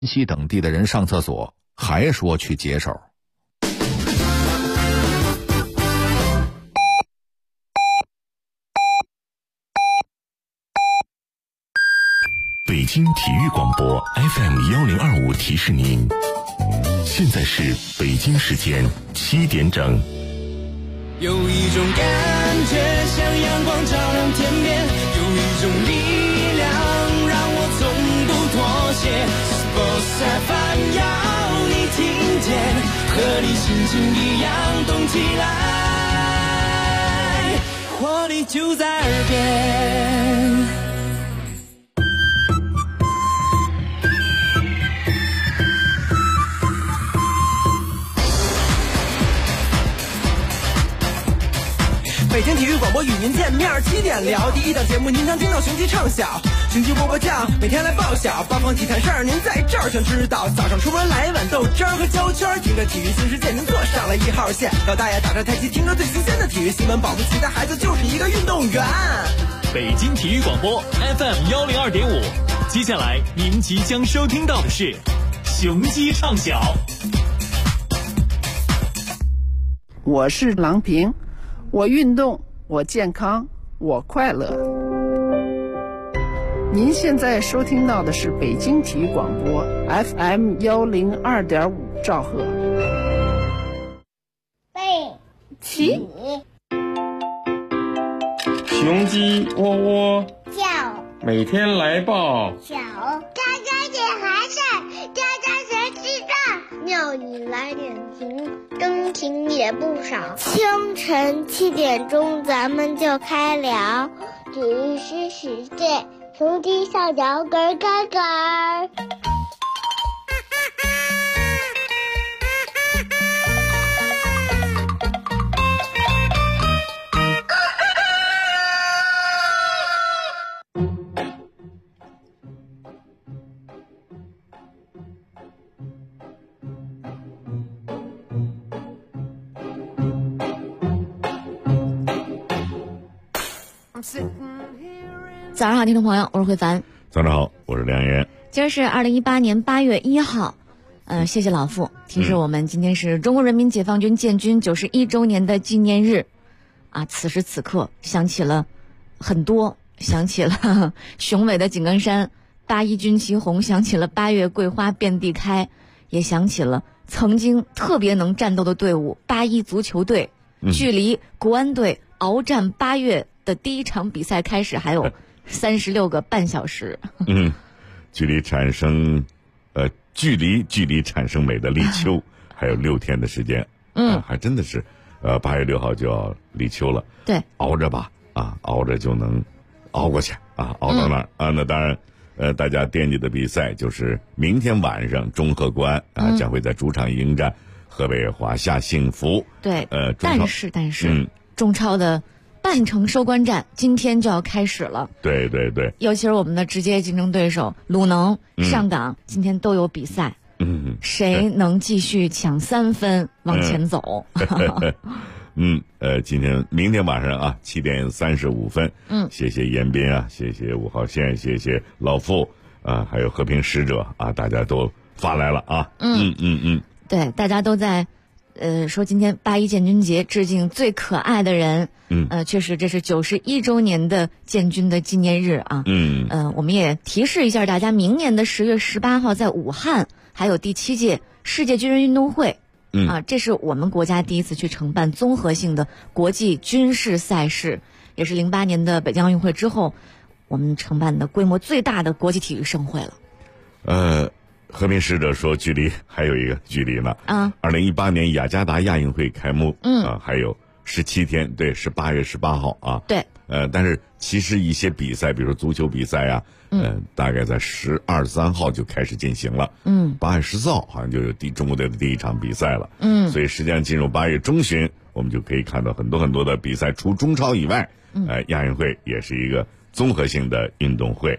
西等地的人上厕所，还说去解手。 北京体育广播 FM1025 提示您，现在是北京时间7点整。 有一种感觉像阳光照亮天边，有一种力量让我从不妥协。Sports FM 要你听见，和你心情一样动起来，活力就在耳边。北京体育广播与您见面，7点聊第一档节目，您将听到雄鸡唱晓，雄鸡波波酱每天来报晓，八方体坛事儿您在这儿全知道。早上出门来碗豆汁儿和胶圈，听着体育新世界，您坐上了1号线。老大爷打着太极，听着最新鲜的体育新闻，保不齐的孩子就是一个运动员。 北京体育广播 FM102.5，接下来您即将收听到的是雄鸡唱晓。 我是郎平。我运动，我健康，我快乐。您现在收听到的是北京体育广播 FM102.5兆赫。 背起， 雄鸡窝窝叫， 每天来报小，家家点寒碜，家家学记账，庙里来点情，灯情也不少。清晨7点钟，咱们就开聊，体育新世界，雄鸡上脚咯咯咯。 早上好，听众朋友，我是慧凡。 早上好，我是梁岩。 今儿是2018年8月1号，谢谢老傅提示我们，今天是中国人民解放军建军91周年的纪念日啊！此时此刻，想起了很多，想起了雄伟的井冈山，81军旗红，想起了8月桂花遍地开，也想起了曾经特别能战斗的队伍81足球队，距离国安队鏖战8月的第一场比赛开始还有36个半小时。 距离产生美的立秋还有6天的时间。还真的是8月6号就要立秋了。对，熬着吧啊，熬着就能熬过去啊，熬到那儿啊。那当然大家惦记的比赛就是明天晚上中赫国安啊将会在主场迎战河北华夏幸福。对，但是中超的半程收官战今天就要开始了。对对对，尤其是我们的直接竞争对手鲁能、上港今天都有比赛。谁能继续抢3分往前走？明天晚上啊7点35分。谢谢严斌啊，谢谢5号线，谢谢老傅啊，还有和平使者啊，大家都发来了啊。对，大家都在说今天81建军节致敬最可爱的人。确实这是91周年的建军的纪念日啊。我们也提示一下大家，明年的10月18号在武汉还有第7届世界军人运动会。这是我们国家第一次去承办综合性的国际军事赛事，也是08年的北京奥运会之后我们承办的规模最大的国际体育盛会了。和平使者说距离还有一个距离呢。2018年雅加达亚运会开幕还有17天，对，是8月18号啊。对，但是其实一些比赛，比如说足球比赛啊，大概在12、13号就开始进行了。8月14号好像就有中国队的第一场比赛了。所以实际上进入8月中旬，我们就可以看到很多的比赛，除中超以外，亚运会也是一个综合性的运动会。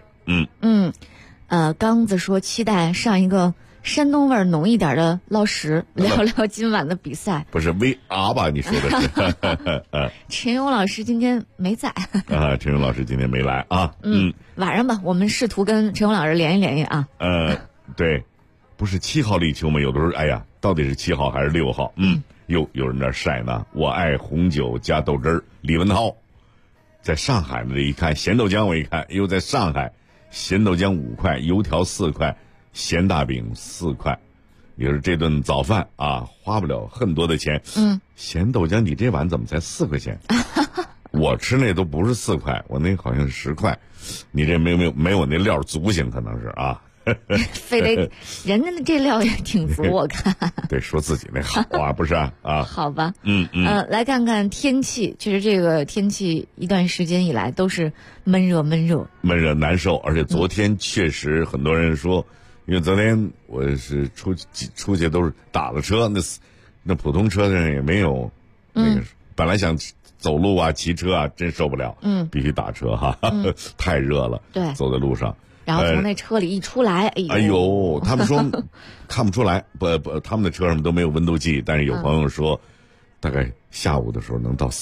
刚子说期待上一个山东味浓一点的捞食，聊聊今晚的比赛。不是 VR 吧？你说的是？陈勇老师今天没在啊，陈勇老师今天没来啊。晚上吧，我们试图跟陈勇老师联系联系啊。对， 不是7号立秋吗？有的时候，哎呀，到底是7号还是6号？有人在晒呢。我爱红酒加豆汁儿，李文涛，在上海的一看咸豆浆，我一看，又在上海，咸豆浆5块，油条4块，咸大饼4块，也是这顿早饭啊，花不了很多的钱。咸豆浆你这碗怎么才4块钱？我吃那都不是4块，我那好像是10块，你这没我那料足行，可能是啊。 非得人家的这料也挺足，我看。 对，说自己那好啊，不是啊？ 好吧。来看看天气，确实这个天气一段时间以来都是闷热难受，而且昨天确实很多人说，因为昨天我是出去都是打了车，那普通车上也没有那个，本来想走路啊、骑车啊，真受不了，必须打车哈，太热了。 对， 走在路上。 然后从那车里一出来， 哎呦，他们说看不出来，不，他们的车上都没有温度计，但是有朋友说，大概下午的时候能到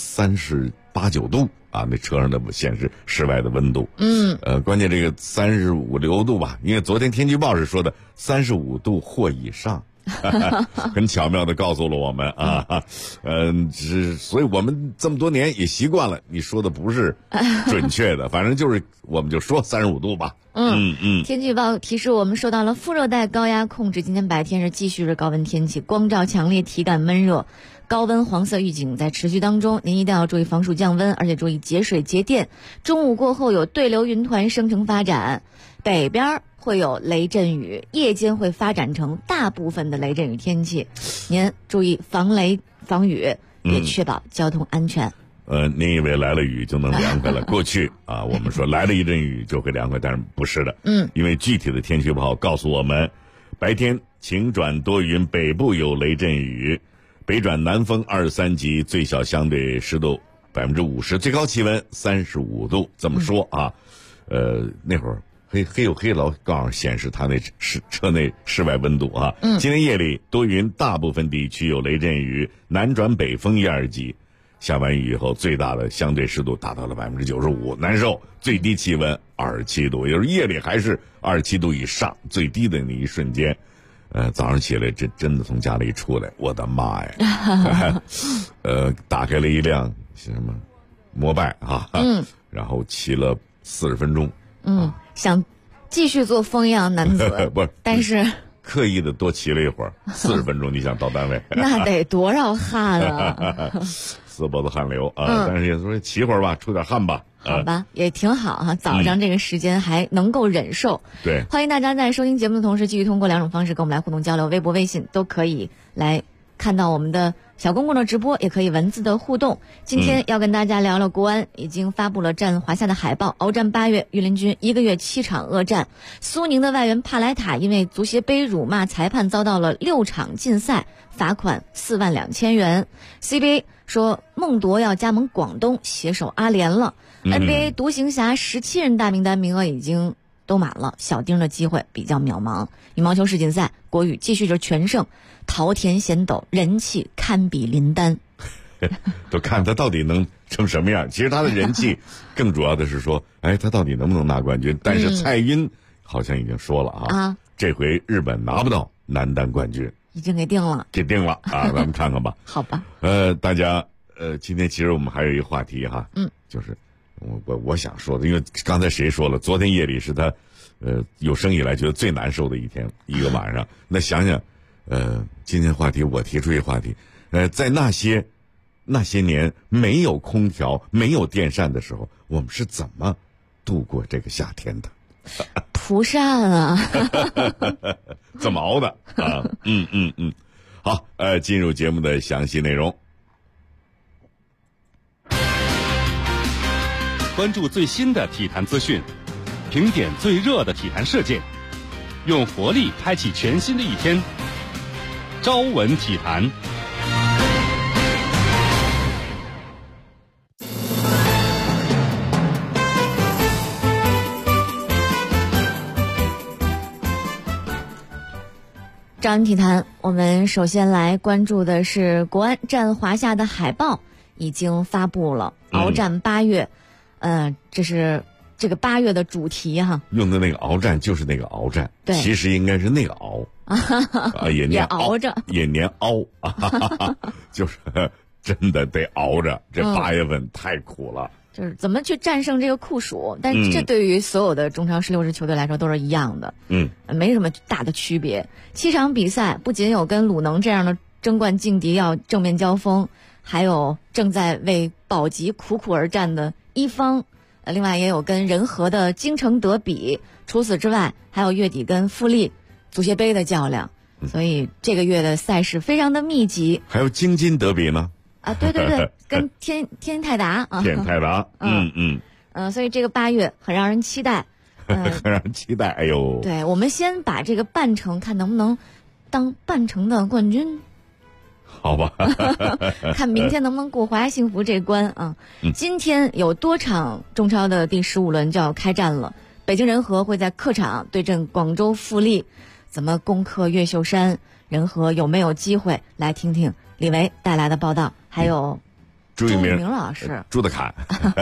38、9度啊，那车上的显示室外的温度。关键这个35、6度吧，因为昨天天气预报是说的35度或以上。很巧妙的告诉了我们啊，所以我们这么多年也习惯了，你说的不是准确的，反正就是我们就说35度吧。 天气预报提示我们受到了副热带高压控制，今天白天是继续是高温天气，光照强烈，体感闷热，高温黄色预警在持续当中，您一定要注意防暑降温，而且注意节水节电。中午过后有对流云团生成发展，北边会有雷阵雨，夜间会发展成大部分的雷阵雨天气，您注意防雷防雨，也确保交通安全。 您以为来了雨就能凉快了？过去啊，我们说来了一阵雨就会凉快，但是不是的。因为具体的天气预报告诉我们，白天晴转多云，北部有雷阵雨，北转南风2、3级，最小相对湿度50%，最高气温35度。这么说啊，那会儿。黑老告诉显示它那车内室外温度啊。今天夜里多云，大部分地区有雷阵雨，南转北风1、2级，下完雨以后最大的相对湿度达到了95%，难受。最低气温27度，也就是夜里还是27度以上，最低的那一瞬间，早上起来真的从家里出来，我的妈呀！打开了一辆什么摩拜啊，然后骑了40分钟。 想继续做风样男子， 不是， 但是刻意的多骑了一会儿，40分钟，你想到单位， 那得多少汗啊！ 丝脖子汗流啊！但是也说骑会儿吧，出点汗吧。 好吧，也挺好哈。早上这个时间还能够忍受。 对， 欢迎大家在收听节目的同时，继续通过2种方式跟我们来互动交流，微博、微信都可以来看到我们的小公共的直播，也可以文字的互动。今天要跟大家聊聊国安已经发布了战华夏的海报，鏖战8月，御林军1个月7场恶战。苏宁的外援帕莱塔因为足协杯辱骂裁判遭到了6场禁赛，罚款42000元。CBA 说孟铎要加盟广东，携手阿联了。NBA 独行侠17人大名单名额已经都满了，小丁的机会比较渺茫。羽毛球世锦赛，国羽继续着全胜，桃田贤斗人气堪比林丹。 都看他到底能成什么样。其实他的人气更主要的是说，他到底能不能拿冠军？但是蔡赟好像已经说了啊，这回日本拿不到男单冠军， 已经给定了啊，咱们看看吧。 好吧。 大家今天其实我们还有一个话题哈，就是我想说的，因为刚才谁说了，昨天夜里是他有生以来觉得最难受的一个晚上。那想想今天话题我提出一个话题，在那些年没有空调没有电扇的时候，我们是怎么度过这个夏天的？ 蒲扇啊。 怎么熬的啊？好，进入节目的详细内容。 关注最新的体坛资讯，评点最热的体坛事件，用活力开启全新的一天。朝闻体坛。 朝闻体坛，我们首先来关注的是国安战华夏的海报已经发布了，鏖战8月。这是这个8月的主题哈。 用的那个鏖战就是那个鏖战， 对， 其实应该是那个鏖啊，也念熬着， 也念熬啊，就是真的得熬着。这8月份太苦了。 就是怎么去战胜这个酷暑，但这对于所有的中超16支球队来说都是一样的，没什么大的区别。7场比赛不仅有跟鲁能这样的争冠劲敌要正面交锋，还有正在为保级苦苦而战的一方，另外也有跟仁和的京城德比，除此之外还有月底跟富力足协杯的较量，所以这个月的赛事非常的密集。 还有京津德比呢。 啊，对对对，跟天津泰达啊， 天津泰达， 所以这个8月很让人期待， 很让人期待。哎呦， 对，我们先把这个半程看能不能当半程的冠军， 好吧？ 看明天能不能过华夏幸福这关啊。今天有多场中超的第15轮就要开战了，北京人和会在客场对阵广州富力，怎么攻克越秀山？人和有没有机会？来听听李维带来的报道。还有朱一鸣老师， 朱德侃。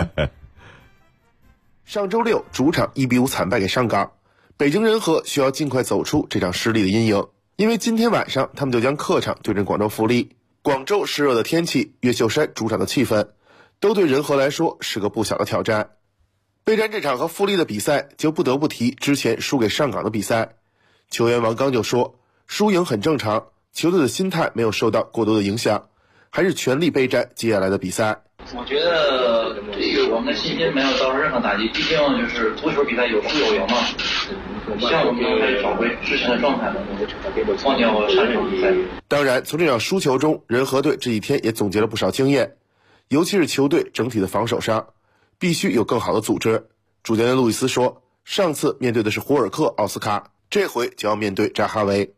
上周六主场1-5惨败给上港，北京人和需要尽快走出这场失利的阴影，因为今天晚上他们就将客场对阵广州富力。广州湿热的天气，越秀山主场的气氛，都对人和来说是个不小的挑战。备战这场和富力的比赛，就不得不提之前输给上港的比赛。球员王刚就说，输赢很正常，球队的心态没有受到过多的影响，还是全力备战接下来的比赛。 我觉得这个我们的信心没有遭受任何打击，毕竟就是足球比赛有输有赢嘛。希望我们能再找回之前的状态，忘掉上场比赛。 当然，从这场输球中，人和队这几天也总结了不少经验，尤其是球队整体的防守上，必须有更好的组织。主教练路易斯说，上次面对的是胡尔克奥斯卡，这回就要面对扎哈维。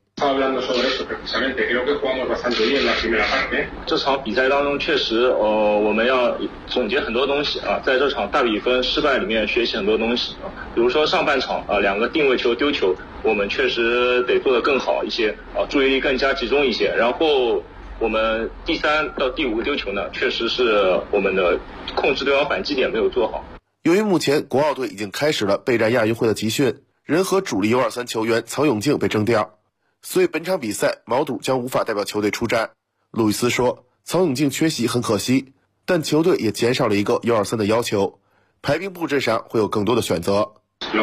这场比赛当中，确实我们要总结很多东西啊，在这场大比分失败里面学习很多东西啊。比如说上半场2个定位球丢球，我们确实得做得更好一些啊，注意力更加集中一些。然后我们第3到第5个丢球呢，确实是我们的控制对方反击点没有做好。 由于目前国奥队已经开始了备战亚运会的集训，人和主力U23球员曹永静被征调，所以本场比赛毛肚将无法代表球队出战。路易斯说，曹永静缺席很可惜，但球队也减少了一个U23的要求，排兵布阵上会有更多的选择。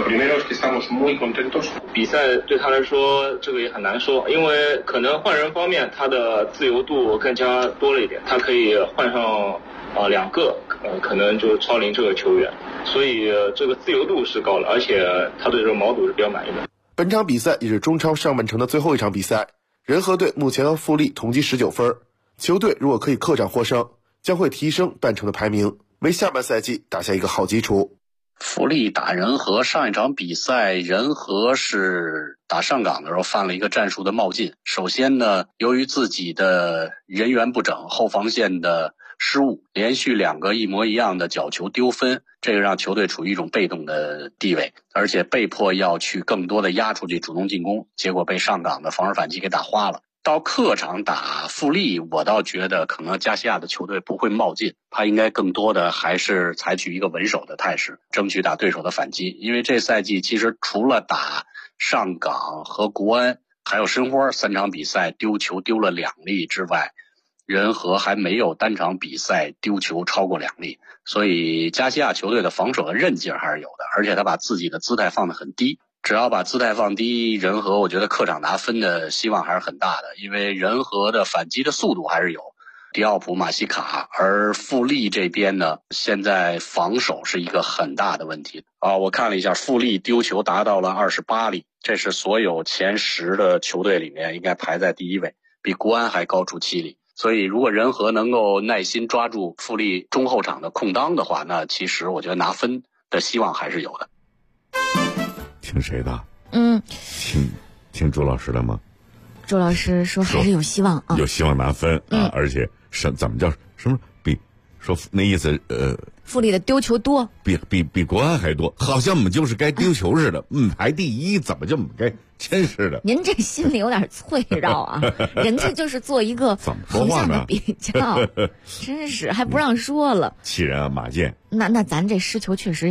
比赛对他来说这个也很难说，因为可能换人方面他的自由度更加多了一点，他可以换上2个可能就超龄这个球员，所以这个自由度是高了，而且他对这个毛肚是比较满意的。 本场比赛也是中超上半程的最后一场比赛，人和队目前和富力同积19分，球队如果可以客场获胜，将会提升半程的排名，为下半赛季打下一个好基础。 富力打人和，上一场比赛人和是打上港的时候犯了一个战术的冒进。首先呢，由于自己的人员不整，后防线的失误，连续2个一模一样的角球丢分，这个让球队处于一种被动的地位，而且被迫要去更多的压出去主动进攻，结果被上港的防守反击给打花了。到客场打富力，我倒觉得可能加西亚的球队不会冒进，他应该更多的还是采取一个稳守的态势，争取打对手的反击。因为这赛季其实除了打上港和国安还有申花3场比赛丢球丢了2粒之外，人和还没有单场比赛丢球超过2粒，所以加西亚球队的防守的韧劲还是有的，而且他把自己的姿态放得很低。只要把姿态放低，人和我觉得客场拿分的希望还是很大的，因为人和的反击的速度还是有，迪奥普、马西卡，而富力这边呢，现在防守是一个很大的问题啊。我看了一下，富力丢球达到了28粒，这是所有前10的球队里面应该排在第1位，比国安还高出7粒。所以如果人和能够耐心抓住富力中后场的空当的话，那其实我觉得拿分的希望还是有的。 听谁的？听朱老师的吗？ 朱老师说还是有希望啊， 有希望拿分啊，而且怎么叫什么比说那意思富力的丢球多， 比国安还多，好像我们就是该丢球似的，排第1，怎么就我们该签似的？ 您这心里有点脆弱啊，人家就是做一个横向的比较，真是还不让说了， 气人啊，马健。 那咱这失球确实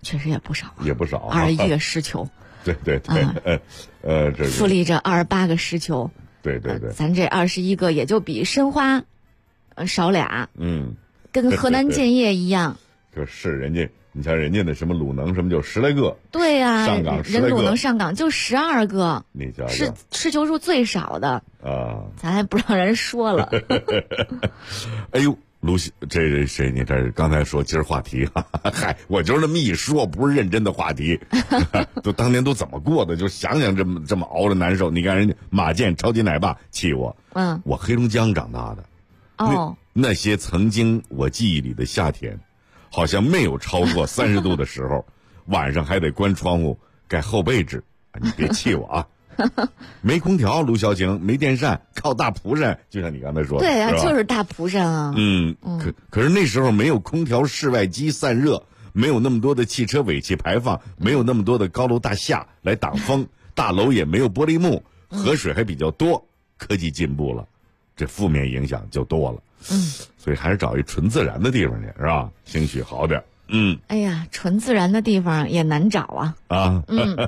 确实也不少， 也不少 ，21个失球。 对对对，这富力这28个失球。 对对对， 咱这21个也就比申花少俩。跟河南建业一样。 就是人家，你像人家的什么鲁能什么就10来个。 对呀， 上港10来个， 人鲁能上港就12个， 你瞧瞧， 是失球数最少的啊， 咱还不让人说了。 哎呦，卢西，这谁？你这刚才说今儿话题，嗨，我就是那么一说，不是认真的话题。都当年都怎么过的？就想想这么熬着难受。你看人家马健超级奶爸气我，我黑龙江长大的，那些曾经我记忆里的夏天，好像没有超过30度的时候，晚上还得关窗户盖厚被子。你别气我啊。没空调，卢小晴，没电扇，靠大蒲扇，就像你刚才说的。 对啊，就是大蒲扇啊。 可是那时候没有空调、室外机散热，没有那么多的汽车尾气排放，没有那么多的高楼大厦来挡风，大楼也没有玻璃幕，河水还比较多。科技进步了，这负面影响就多了。所以还是找一纯自然的地方去，是吧？兴许好点。 哎呀，纯自然的地方也难找啊。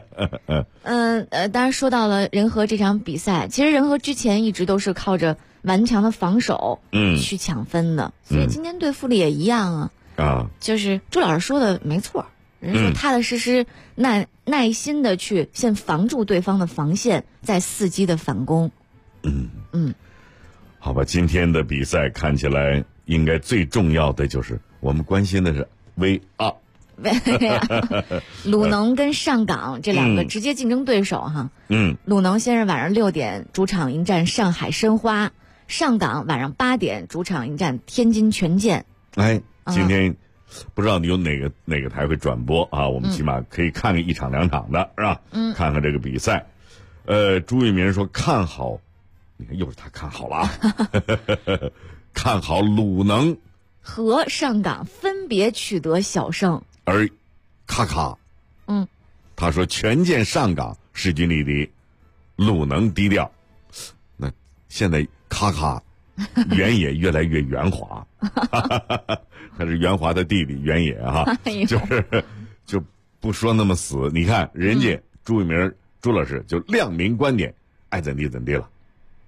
当然说到了仁和这场比赛，其实仁和之前一直都是靠着顽强的防守去抢分的，所以今天对富力也一样啊。就是朱老师说的没错，人说踏踏实实、耐心的去先防住对方的防线，再伺机的反攻。 好吧，今天的比赛看起来应该最重要的就是我们关心的是VR。 鲁能跟上港这两个直接竞争对手哈。鲁能先是晚上6点主场迎战上海申花，上港晚上8点主场迎战天津权健。 今天不知道你有哪个台会转播啊？我们起码可以看个1场2场的，是吧？看看这个比赛。朱一鸣说看好，你看又是他看好了啊，看好鲁能和上港分别取得小胜。 而卡卡，他说权健上港势均力敌，鲁能低调。那现在卡卡原野越来越圆滑，他是圆滑的弟弟原野哈，就不说那么死。你看人家朱一鸣朱老师就亮明观点，爱怎地怎地了。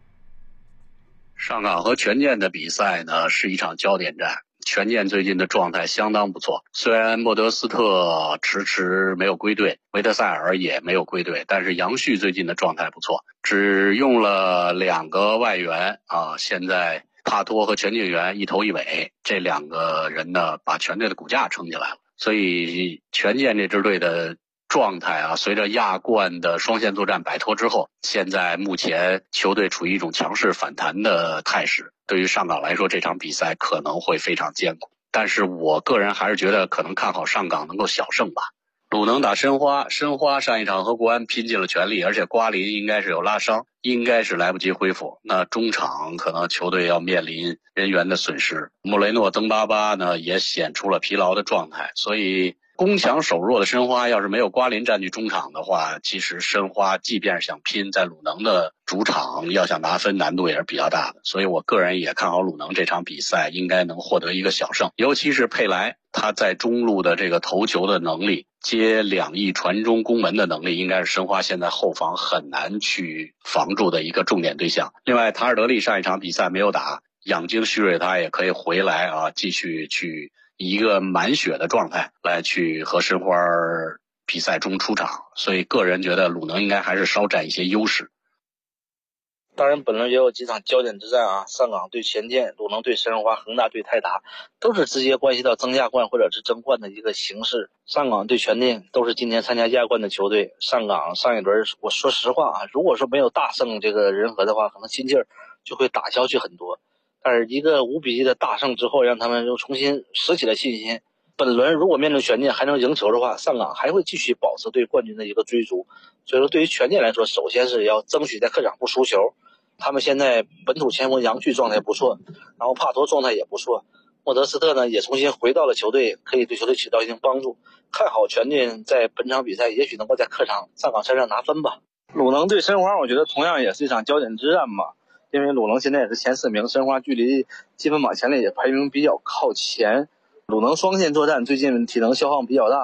上港和权健的比赛呢是一场焦点战。权健最近的状态相当不错，虽然莫德斯特迟迟没有归队，维特塞尔也没有归队，但是杨旭最近的状态不错，只用了2个外援啊，现在帕托和全景元一头一尾，这2个人呢把全队的骨架撑起来了，所以权健这支队的状态啊，随着亚冠的双线作战摆脱之后，现在目前球队处于一种强势反弹的态势。对于上港来说，这场比赛可能会非常艰苦，但是我个人还是觉得可能看好上港能够小胜吧。鲁能打申花，申花上一场和国安拼尽了全力，而且瓜林应该是有拉伤，应该是来不及恢复，那中场可能球队要面临人员的损失。穆雷诺、登巴巴呢也显出了疲劳的状态，所以攻强守弱的申花要是没有瓜林占据中场的话，其实申花即便是想拼，在鲁能的主场要想拿分难度也是比较大的，所以我个人也看好鲁能这场比赛应该能获得一个小胜，尤其是佩莱他在中路的这个头球的能力，接2翼传中攻门的能力，应该是申花现在后防很难去防住的一个重点对象。另外塔尔德利上一场比赛没有打，养精蓄锐，他也可以回来啊，继续去以一个满血的状态来去和申花比赛中出场，所以个人觉得鲁能应该还是稍占一些优势。 当然本轮也有几场焦点之战啊，上港对权健，鲁能对申花，恒大对泰达，都是直接关系到争亚冠或者是争冠的一个形势。上港对权健都是今年参加亚冠的球队，上港上一轮我说实话啊，如果说没有大胜这个仁和的话，可能心劲儿就会打消去很多，但是一个5比1的大胜之后，让他们又重新拾起了信心。本轮如果面对权健还能赢球的话，上港还会继续保持对冠军的一个追逐。所以说对于权健来说，首先是要争取在客场不输球。他们现在本土前锋杨旭状态不错，然后帕托状态也不错，莫德斯特呢也重新回到了球队，可以对球队起到一定帮助。看好权健在本场比赛也许能够在客场上港身上拿分吧。鲁能对申花，我觉得同样也是一场焦点之战嘛，因为鲁能现在也是前4名，申花距离积分榜前列也排名比较靠前。鲁能双线作战最近体能消耗比较大，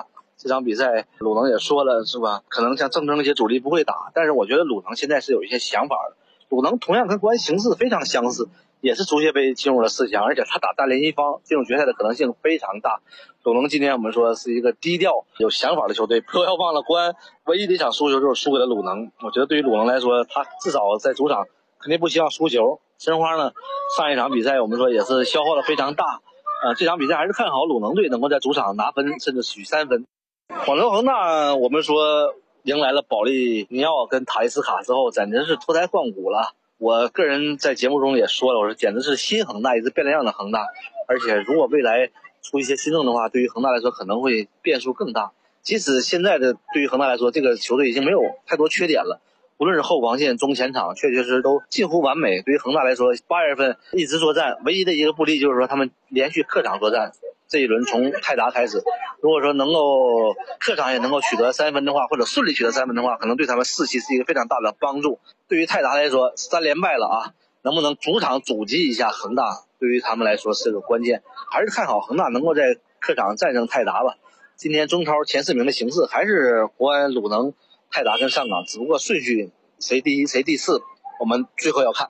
这场比赛鲁能也说了是吧，可能像郑铮这些主力不会打，但是我觉得鲁能现在是有一些想法的。鲁能同样跟国安形势非常相似，也是足协杯进入了4强，而且他打大连一方进入决赛的可能性非常大。鲁能今年我们说是一个低调有想法的球队，不要忘了国安唯一的一场输球就是输给了鲁能。我觉得对于鲁能来说，他至少在主场肯定不希望输球。申花呢，上一场比赛我们说也是消耗的非常大，这场比赛还是看好鲁能队能够在主场拿分，甚至取3分。广州恒大我们说迎来了保利尼奥跟塔利斯卡之后，简直是脱胎换骨了。我个人在节目中也说了，我说简直是新恒大，一直变了样的恒大。而且如果未来出一些新政的话，对于恒大来说可能会变数更大。即使现在的对于恒大来说，这个球队已经没有太多缺点了，无论是后防线、中前场，确实都近乎完美。对于恒大来说，8月份一直作战，唯一的一个不利就是说他们连续客场作战。这一轮从泰达开始，如果说能够客场也能够取得3分的话，或者顺利取得3分的话，可能对他们士气是一个非常大的帮助。对于泰达来说，3连败了啊，能不能主场阻击一下恒大，对于他们来说是个关键。还是看好恒大能够在客场战胜泰达吧。今天中超前4名的形势还是国安、鲁能、泰达跟上港，只不过顺序谁第1谁第4，我们最后要看。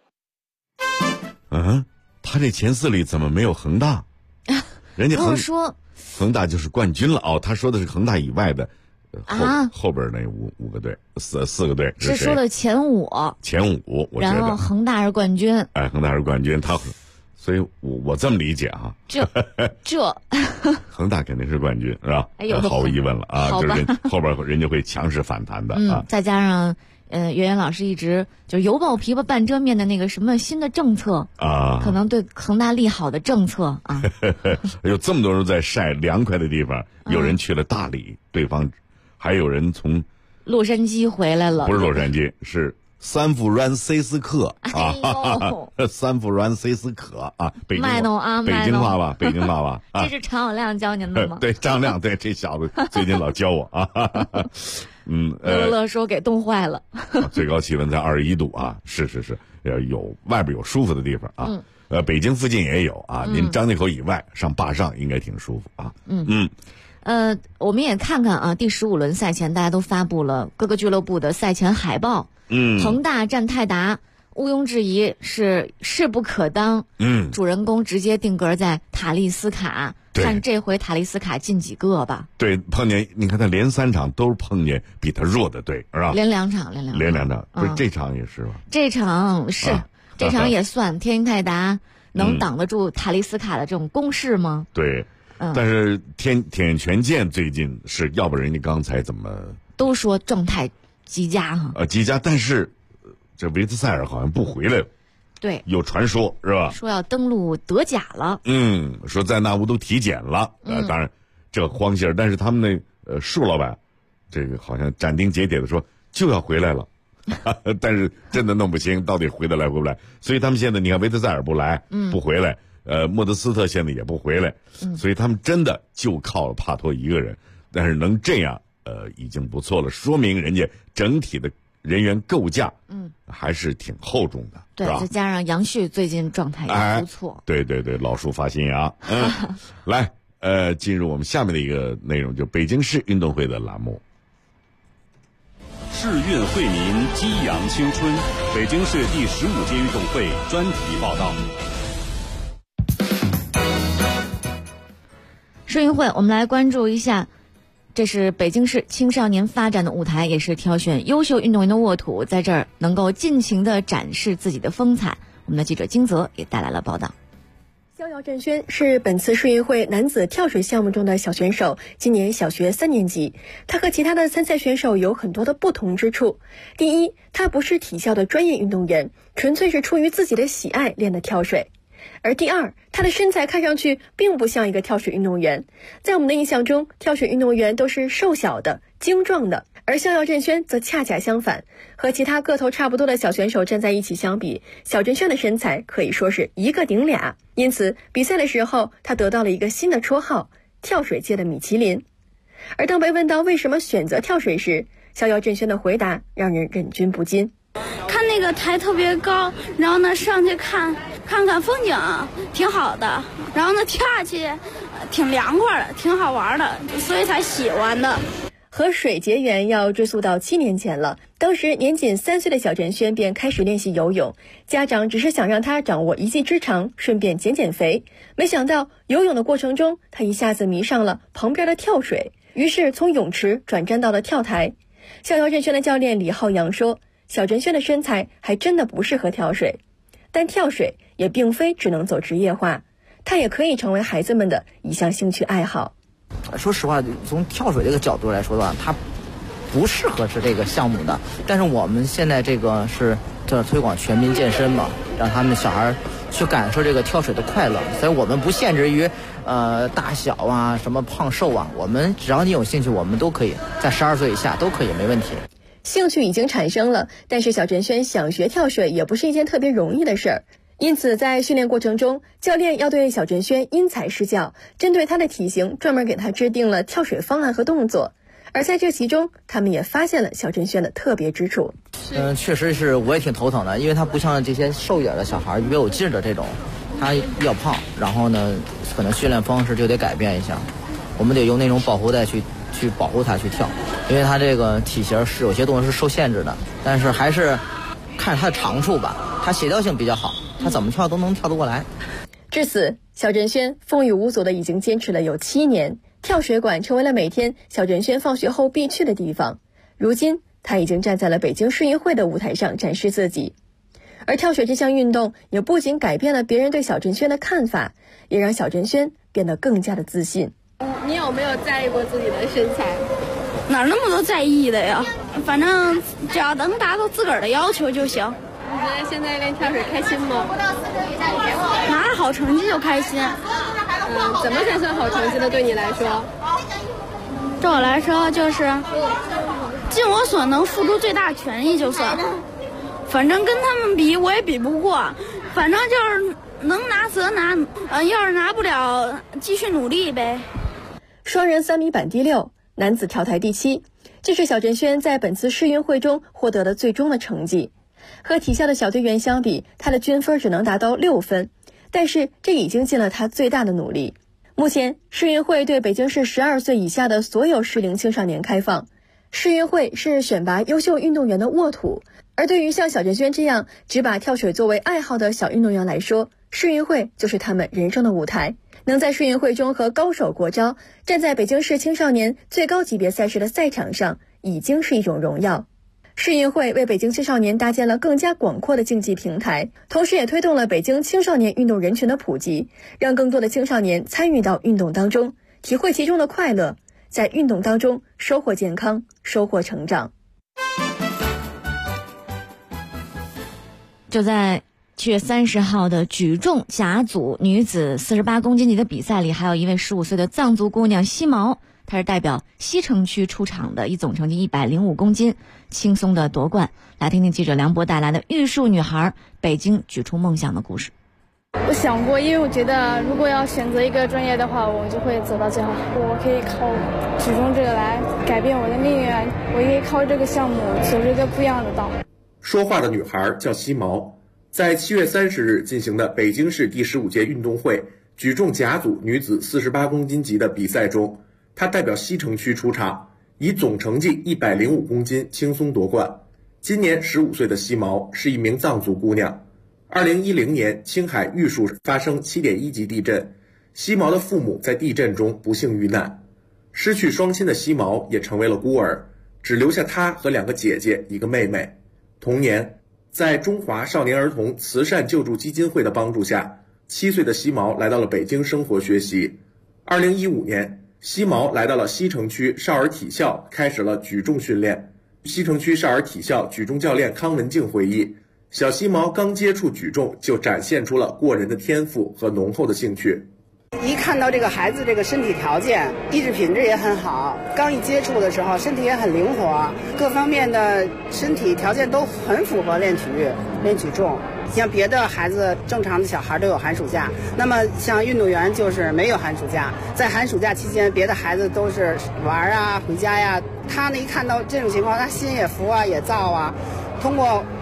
他这前4里怎么没有恒大？人家恒大就是冠军了哦。他说的是恒大以外的后边那五个队四个队是说的前5， 我觉得。 然后恒大是冠军。 恒大是冠军，所以我这么理解哈。 这恒大肯定是冠军是吧？毫无疑问了啊，就是后边人家会强势反弹的啊。 再加上袁袁老师一直就是犹抱琵琶半遮面的那个什么新的政策啊，可能对恒大利好的政策啊。 有这么多人在晒凉快的地方，有人去了大理，对方还有人从洛杉矶回来了， 不是洛杉矶，是三弗兰西斯科啊，三弗兰西斯科啊，北京话吧，北京话吧。 这是常有亮教您的吗？ 对，张亮，对，这小子最近老教我啊。 乐乐说给冻坏了。 最高气温在21度啊，是，有外边有舒服的地方啊。北京附近也有啊，您张家口以外上坝上应该挺舒服啊。 我们也看看啊，第15轮赛前大家都发布了各个俱乐部的赛前海报。恒大战泰达，毋庸置疑是势不可当。主人公直接定格在塔利斯卡，看这回塔利斯卡进几个吧。 对，碰见你看他连3场都是碰见比他弱的队，是吧？ 连两场， 不是这场也是吧？ 这场是，这场也算。天津泰达能挡得住塔利斯卡的这种攻势吗？ 对，但是天津权健最近是要不人家刚才怎么都说状态极佳哈？ 极佳，但是这维茨塞尔好像不回来了。 对， 有传说是吧？ 说要登陆德甲了。 说在那屋都体检了。当然这慌信儿，但是他们那树老板，这个好像斩钉截铁的说就要回来了，但是真的弄不清到底回得来回不来。所以他们现在你看维特塞尔不来，不回来，莫德斯特现在也不回来，所以他们真的就靠帕托一个人，但是能这样已经不错了，说明人家整体的人员构架还是挺厚重的。 对，再加上杨旭最近状态也不错。 对，老树发新芽。来，进入我们下面的一个内容，就北京市运动会的栏目。 世运惠民，激扬青春。北京市第15届运动会专题报道。 世运会，我们来关注一下。这是北京市青少年发展的舞台，也是挑选优秀运动员的沃土，在这儿能够尽情地展示自己的风采。我们的记者金泽也带来了报道。 逍遥振轩是本次世运会男子跳水项目中的小选手，今年小学3年级。他和其他的参赛选手有很多的不同之处。第一，他不是体校的专业运动员，纯粹是出于自己的喜爱练的跳水。而第二，他的身材看上去并不像一个跳水运动员。在我们的印象中，跳水运动员都是瘦小的、精壮的，而逍遥振轩则恰恰相反。和其他个头差不多的小选手站在一起相比，小振轩的身材可以说是一个顶俩。因此，比赛的时候，他得到了一个新的绰号——跳水界的米其林。而当被问到为什么选择跳水时，逍遥振轩的回答让人忍俊不禁。 看那个台特别高，然后呢上去看看风景挺好的，然后呢跳下去挺凉快的，挺好玩的，所以才喜欢的。 和水结缘要追溯到7年前了，当时年仅3岁的小振轩便开始练习游泳，家长只是想让他掌握一技之长，顺便减肥。没想到游泳的过程中，他一下子迷上了旁边的跳水，于是从泳池转战到了跳台。小振轩的教练李浩洋说，小振轩的身材还真的不适合跳水，但跳水也并非只能走职业化，它也可以成为孩子们的一项兴趣爱好。 说实话，从跳水这个角度来说的话，它不适合是这个项目的。但是我们现在这个是推广全民健身嘛，让他们小孩去感受这个跳水的快乐。所以我们不限制于大小啊，什么胖瘦啊，我们只要你有兴趣，我们都可以，在12岁以下都可以，没问题。 兴趣已经产生了，但是小振轩想学跳水也不是一件特别容易的事儿。因此在训练过程中，教练要对小振轩因材施教，针对他的体型专门给他制定了跳水方案和动作。而在这其中，他们也发现了小振轩的特别之处。 确实是我也挺头疼的，因为他不像这些瘦一点的小孩约有劲的这种，他比较胖，然后呢可能训练方式就得改变一下，我们得用那种保护带去保护他去跳，因为他这个体型是有些东西是受限制的，但是还是看他的长处吧，他协调性比较好，他怎么跳都能跳得过来。 至此，小振轩风雨无阻的已经坚持了有7年，跳水馆成为了每天小振轩放学后必去的地方。如今他已经站在了北京市运会的舞台上展示自己，而跳水这项运动也不仅改变了别人对小振轩的看法，也让小振轩变得更加的自信。 你有没有在意过自己的身材？ 哪那么多在意的呀？反正只要能达到自个儿的要求就行。 你觉得现在练跳水开心吗？ 拿着好成绩就开心。 怎么才算好成绩的？对你来说？ 对我来说就是尽我所能付出最大全力就算。反正跟他们比我也比不过，反正就是能拿则拿，要是拿不了继续努力呗。 双人3米板第6，男子跳台第7，这是小振轩在本次世运会中获得的最终的成绩。和体校的小队员相比，他的均分只能达到6分，但是这已经尽了他最大的努力。目前世运会对北京市12岁以下的所有适龄青少年开放，世运会是选拔优秀运动员的沃土，而对于像小振轩这样只把跳水作为爱好的小运动员来说，世运会就是他们人生的舞台。能在世运会中和高手过招，站在北京市青少年最高级别赛事的赛场上，已经是一种荣耀。世运会为北京青少年搭建了更加广阔的竞技平台，同时也推动了北京青少年运动人群的普及，让更多的青少年参与到运动当中，体会其中的快乐，在运动当中收获健康，收获成长。 就在7月30号的举重甲组女子48公斤级的比赛里，还有一位15岁的藏族姑娘西毛，她是代表西城区出场的，以总成绩105公斤轻松的夺冠。来听听记者梁博带来的玉树女孩北京举出梦想的故事。 我想过，因为我觉得如果要选择一个专业的话，我就会走到最好。我可以靠举重这个来改变我的命运，我也可以靠这个项目走这个不一样的道。 说话的女孩叫西毛，在7月30日进行的北京市第15届运动会举重甲组女子48公斤级的比赛中，她代表西城区出场，以总成绩105公斤轻松夺冠。今年15岁的西毛是一名藏族姑娘。2010年青海玉树发生7.1级地震，西毛的父母在地震中不幸遇难，失去双亲的西毛也成为了孤儿，只留下她和2个姐姐1个妹妹。同年，在中华少年儿童慈善救助基金会的帮助下，7岁的西毛来到了北京生活学习。2015年，西毛来到了西城区少儿体校，开始了举重训练。西城区少儿体校举重教练康文静回忆，小西毛刚接触举重就展现出了过人的天赋和浓厚的兴趣。 一看到这个孩子这个身体条件、意志品质也很好，刚一接触的时候身体也很灵活，各方面的身体条件都很符合练体育、练举重。像别的孩子，正常的小孩都有寒暑假，那么像运动员就是没有寒暑假。在寒暑假期间，别的孩子都是玩啊、回家呀，他呢一看到这种情况，他心也浮啊，也躁啊。通过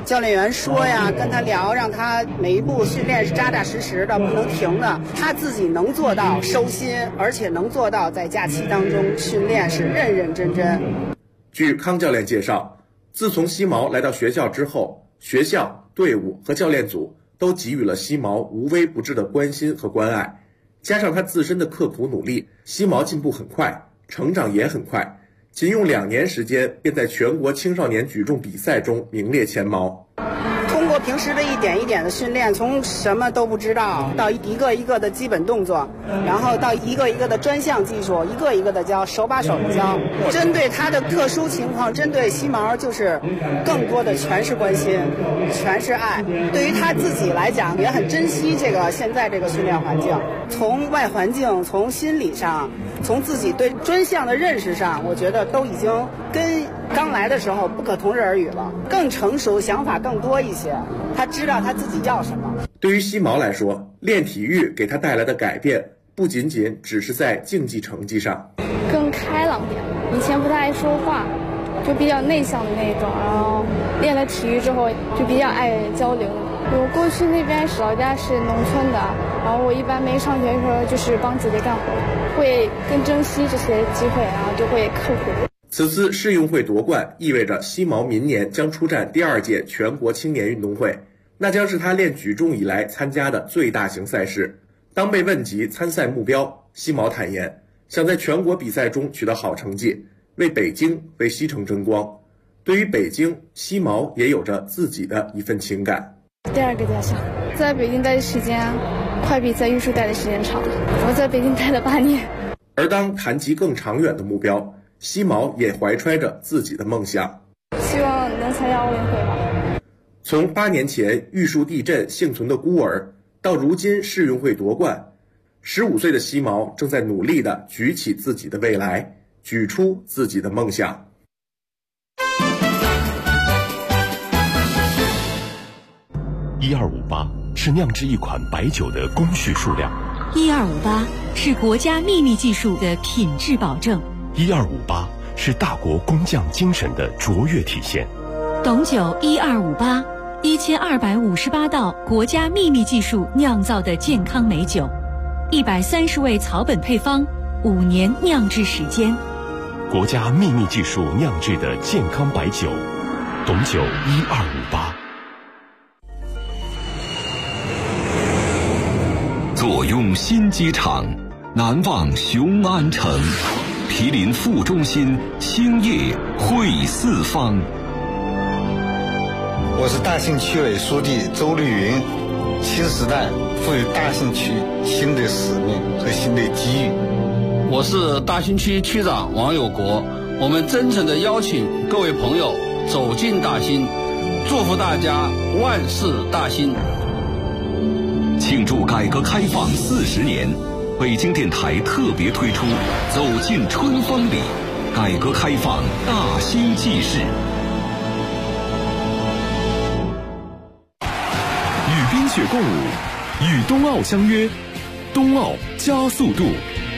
教练员说呀，跟他聊，让他每一步训练是扎扎实实的，不能停的。他自己能做到收心，而且能做到在假期当中训练是认认真真。 据康教练介绍，自从西毛来到学校之后，学校、队伍和教练组都给予了西毛无微不至的关心和关爱，加上他自身的刻苦努力，西毛进步很快，成长也很快，仅用2年时间便在全国青少年举重比赛中名列前茅。 通过平时的一点一点的训练，从什么都不知道到一个一个的基本动作，然后到一个一个的专项技术，一个一个的教，手把手的教。针对他的特殊情况，针对西毛就是更多的全是关心，全是爱。对于他自己来讲，也很珍惜现在这个训练环境。从外环境，从心理上，从自己对专项的认识上，我觉得都已经跟刚来的时候不可同日而语了，更成熟，想法更多一些。他知道他自己要什么。 对于西毛来说，练体育给他带来的改变不仅仅只是在竞技成绩上， 更开朗点。以前不太爱说话，就比较内向的那种，然后练了体育之后就比较爱交流。我过去那边老家是农村的，然后我一般没上学的时候就是帮姐姐干活，会更珍惜这些机会，然后就会刻苦。 此次世运会夺冠意味着西毛明年将出战第2届全国青年运动会，那将是他练举重以来参加的最大型赛事。当被问及参赛目标，西毛坦言想在全国比赛中取得好成绩，为北京为西城争光。对于北京，西毛也有着自己的一份情感。 第2个家乡，在北京待的时间快比在玉树待的时间长，我在北京待了8年。 而当谈及更长远的目标，西毛也怀揣着自己的梦想， 希望能参加奥运会吧。 从8年前玉树地震幸存的孤儿，到如今世运会夺冠，15岁的西毛正在努力地举起自己的未来，举出自己的梦想。 1258是酿制一款白酒的工序数量 ，1258是国家秘密技术的品质保证 ，1258是大国工匠精神的卓越体现。 董酒1258，1258道国家秘密技术酿造的健康美酒，130味草本配方，5年酿制时间。 国家秘密技术酿制的健康白酒，董酒1258。 坐拥新机场，难忘雄安城。毗邻副中心，兴业汇四方。 我是大兴区委书记周绿云。新时代赋予大兴区新的使命和新的机遇。 我是大兴区区长王有国。我们真诚地邀请各位朋友走进大兴，祝福大家万事大兴。 庆祝改革开放40年，北京电台特别推出《走进春风里》，改革开放大兴纪事。 与冰雪共舞，与冬奥相约，冬奥加速度。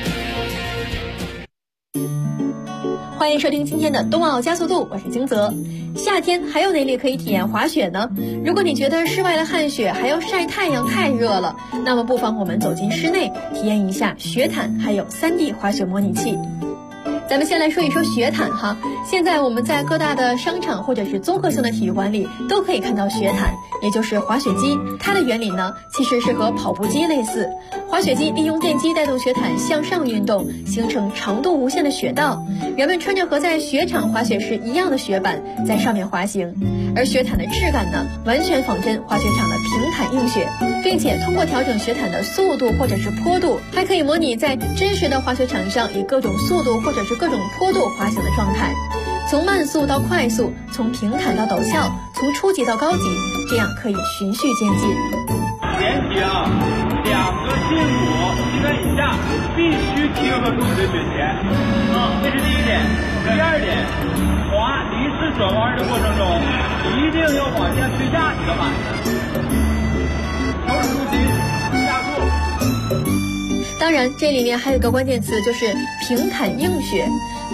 欢迎收听今天的冬奥加速度，我是金泽。夏天还有哪里可以体验滑雪呢？如果你觉得室外的汗雪还要晒太阳太热了，那么不妨我们走进室内，体验一下雪毯还有3D 滑雪模拟器。咱们先来说一说雪毯哈。现在我们在各大的商场或者是综合性的体育馆里都可以看到雪毯，也就是滑雪机。它的原理呢，其实是和跑步机类似。滑雪机利用电机带动雪毯向上运动，形成长度无限的雪道。人们穿着和在雪场滑雪时一样的雪板，在上面滑行。而雪毯的质感呢，完全仿真滑雪场的平坦硬雪，并且通过调整雪毯的速度或者是坡度，还可以模拟在真实的滑雪场上以各种速度或者是各种坡度滑行的状态。从慢速到快速，从平坦到陡峭，从初级到高级，这样可以循序渐进。 前提啊，2个胫骨膝盖以下必须贴合住你的雪鞋，这是第一点。第2点，滑离式转弯的过程中，一定要往下推下你的板子，调整重心，加速。 当然，这里面还有个关键词，就是平坦硬雪。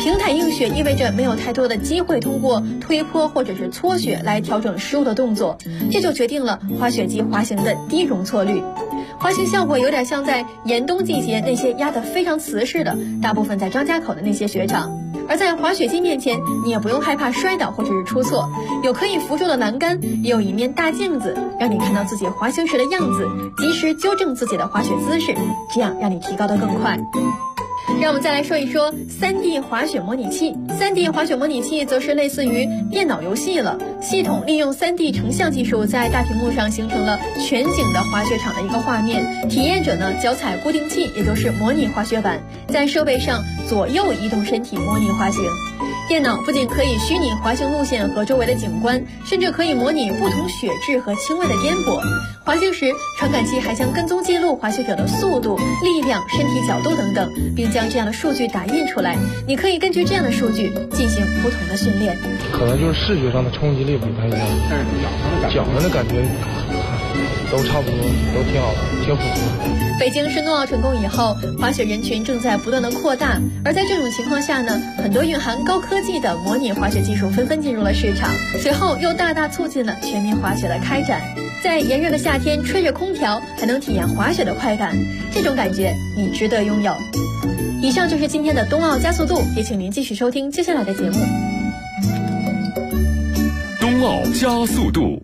平坦硬雪意味着没有太多的机会通过推坡或者是搓雪来调整失误的动作，这就决定了滑雪机滑行的低容错率。滑行效果有点像在严冬季节那些压得非常瓷实的，大部分在张家口的那些雪场。而在滑雪机面前，你也不用害怕摔倒或者是出错，有可以扶住的栏杆，也有一面大镜子，让你看到自己滑行时的样子，及时纠正自己的滑雪姿势，这样让你提高得更快。让我们再来说一说 3D 滑雪模拟器。3D 滑雪模拟器则是类似于电脑游戏了，系统利用 3D 成像技术，在大屏幕上形成了全景的滑雪场的一个画面。体验者呢，脚踩固定器，也就是模拟滑雪板，在设备上左右移动身体模拟滑行。电脑不仅可以虚拟滑行路线和周围的景观，甚至可以模拟不同雪质和轻微的颠簸。滑行时，传感器还将跟踪记录滑雪者的速度、力量、身体角度等等，并将这样的数据打印出来。你可以根据这样的数据进行不同的训练。 可能就是视觉上的冲击力不太一样，但是脚上的感觉都差不多，都挺好的，挺符合。 北京申冬奥成功以后，滑雪人群正在不断的扩大，而在这种情况下呢，很多蕴含高科技的模拟滑雪技术纷纷进入了市场，随后又大大促进了全民滑雪的开展。在炎热的夏天吹着空调，还能体验滑雪的快感，这种感觉你值得拥有。以上就是今天的冬奥加速度，也请您继续收听接下来的节目。 冬奥加速度，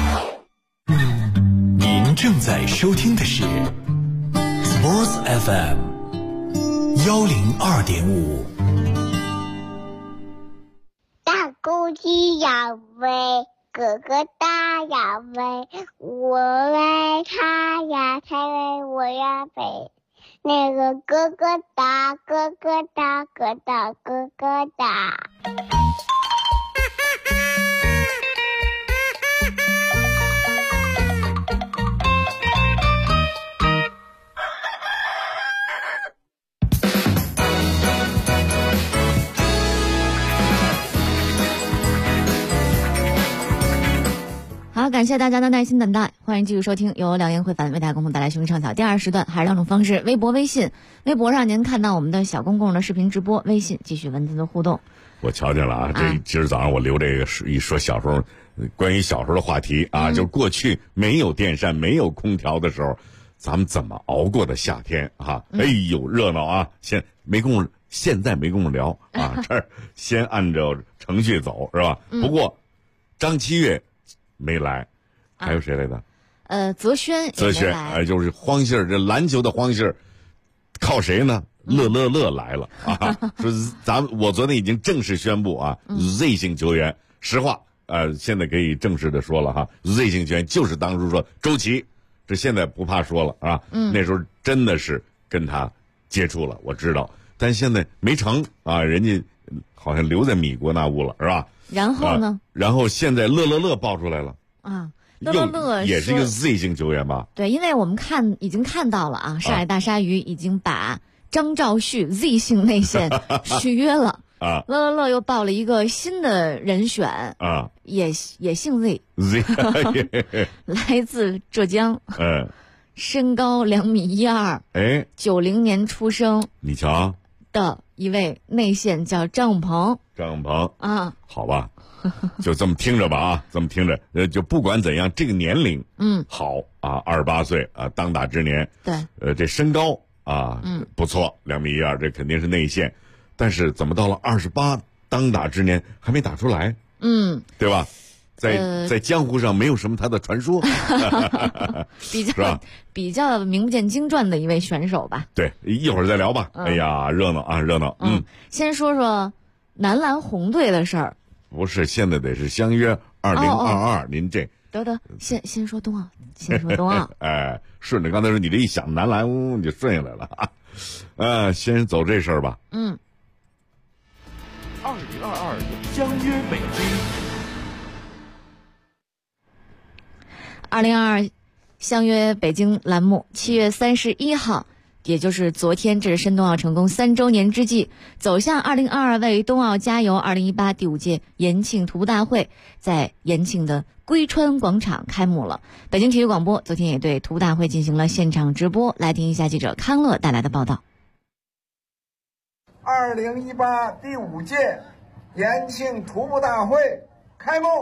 您正在收听的是 Sports FM 102.5。 大公鸡要飞，哥哥大要飞，我爱他呀，他为我要飞。那个哥哥大，哥哥大，哥大，哥哥大。 好，感谢大家的耐心等待，欢迎继续收听由两言会馆为大家共同带来新闻畅晓第二时段，还是两种方式：微博、微信。微博让您看到我们的小公共的视频直播，微信继续文字的互动。 我瞧见了啊，这今儿早上我留这个一说小时候，关于小时候的话题啊，就是过去没有电扇、没有空调的时候，咱们怎么熬过的夏天啊？哎呦，热闹啊！现在没工夫聊啊，这儿先按照程序走是吧？不过张七月没来，还有谁来的？ 泽轩， 就是荒信儿，这篮球的荒信儿，靠谁呢？乐来了啊！说我昨天已经正式宣布啊，Z 姓球员，实话，现在可以正式的说了哈，Z 姓球员就是当初说周琦，这现在不怕说了啊，那时候真的是跟他接触了，我知道，但现在没成啊，人家好像留在米国那屋了，是吧？ 然后呢？ 然后现在乐爆出来了啊。乐也是一个 Z 型球员吧？ 对，因为我们已经看到了啊，上海大鲨鱼已经把张兆旭 Z 姓内线续约了啊。乐又报了一个新的人选啊，也姓 Z， 来自浙江，身高2.12米，90年出生， 你瞧的一位内线叫张永鹏啊， 好吧。就这么听着吧啊，这么听着，就不管怎样，这个年龄，好啊，28岁啊，当打之年， 对， 这身高啊，不错，2.12米，这肯定是内线，但是怎么到了28当打之年还没打出来？对吧？在江湖上没有什么他的传说， 比较名不见经传的一位选手吧。 对，一会儿再聊吧。哎呀，热闹啊，热闹。 先说说男篮红队的事儿。 不是，现在得是相约2022。您这得，先说冬奥，先说冬奥。 哎，顺着刚才说你这一想，男篮你就顺下来了。先走这事儿吧。 2022相约北京。 2022相约北京栏目7月31号。也就是昨天，这是申冬奥成功3周年之际，走向2022为冬奥加油2018第5届延庆徒步大会在延庆的归川广场开幕了。北京体育广播昨天也对徒步大会进行了现场直播，来听一下记者康乐带来的报道。 2018第5届延庆徒步大会开幕。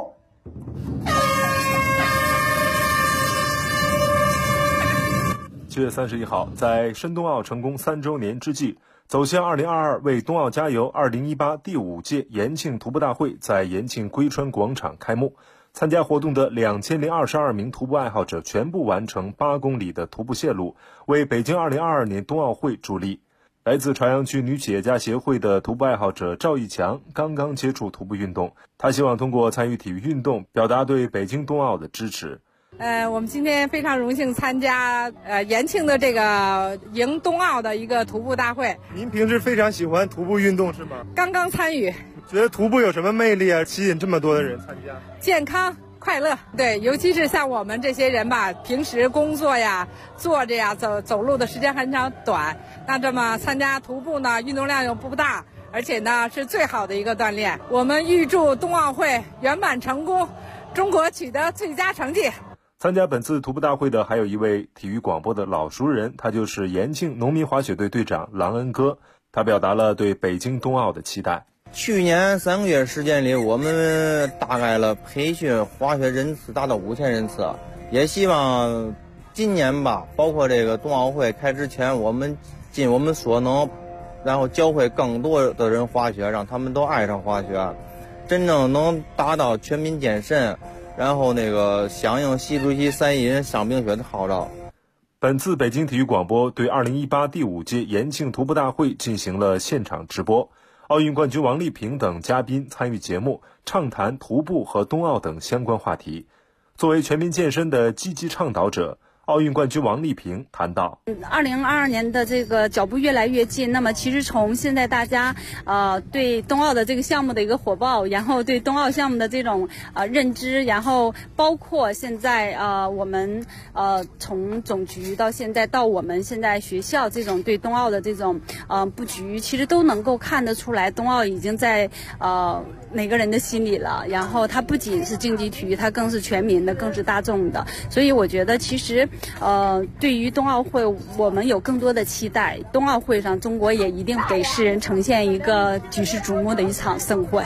7月31号，在申冬奥成功3周年之际，走向2022为冬奥加油2018第5届延庆徒步大会在延庆归川广场开幕。参加活动的2022名徒步爱好者全部完成8公里的徒步线路，为北京2022年冬奥会助力。来自朝阳区女企业家协会的徒步爱好者赵义强刚刚接触徒步运动，他希望通过参与体育运动表达对北京冬奥的支持。 我们今天非常荣幸参加延庆的这个迎冬奥的一个徒步大会。 您平时非常喜欢徒步运动是吗？ 刚刚参与。 觉得徒步有什么魅力啊？吸引这么多的人参加？ 健康快乐，对，尤其是像我们这些人吧，平时工作呀、坐着呀、走路的时间很短，那这么参加徒步呢，运动量又不大，而且呢是最好的一个锻炼。我们预祝冬奥会圆满成功，中国取得最佳成绩。 参加本次徒步大会的还有一位体育广播的老熟人，他就是延庆农民滑雪队队长郎恩哥，他表达了对北京冬奥的期待。 去年3个月时间里，我们大概了培训滑雪人次达到5000人次，也希望今年吧，包括这个冬奥会开之前，我们尽我们所能，然后教会更多的人滑雪，让他们都爱上滑雪，真正能达到全民健身，然后响应习主席3亿人上冰雪的号召。 本次北京体育广播对2018第5届延庆徒步大会进行了现场直播。奥运冠军王丽萍等嘉宾参与节目，畅谈徒步和冬奥等相关话题。作为全民健身的积极倡导者，奥运冠军王丽萍谈到 ，2022年的这个脚步越来越近。那么，其实从现在大家对冬奥的这个项目的一个火爆，然后对冬奥项目的这种认知，然后包括现在我们从总局到现在到我们现在学校这种对冬奥的这种布局，其实都能够看得出来，冬奥已经在每个人的心里了。然后它不仅是竞技体育，它更是全民的，更是大众的。所以我觉得其实。对于冬奥会，我们有更多的期待。冬奥会上，中国也一定给世人呈现一个举世瞩目的一场盛会。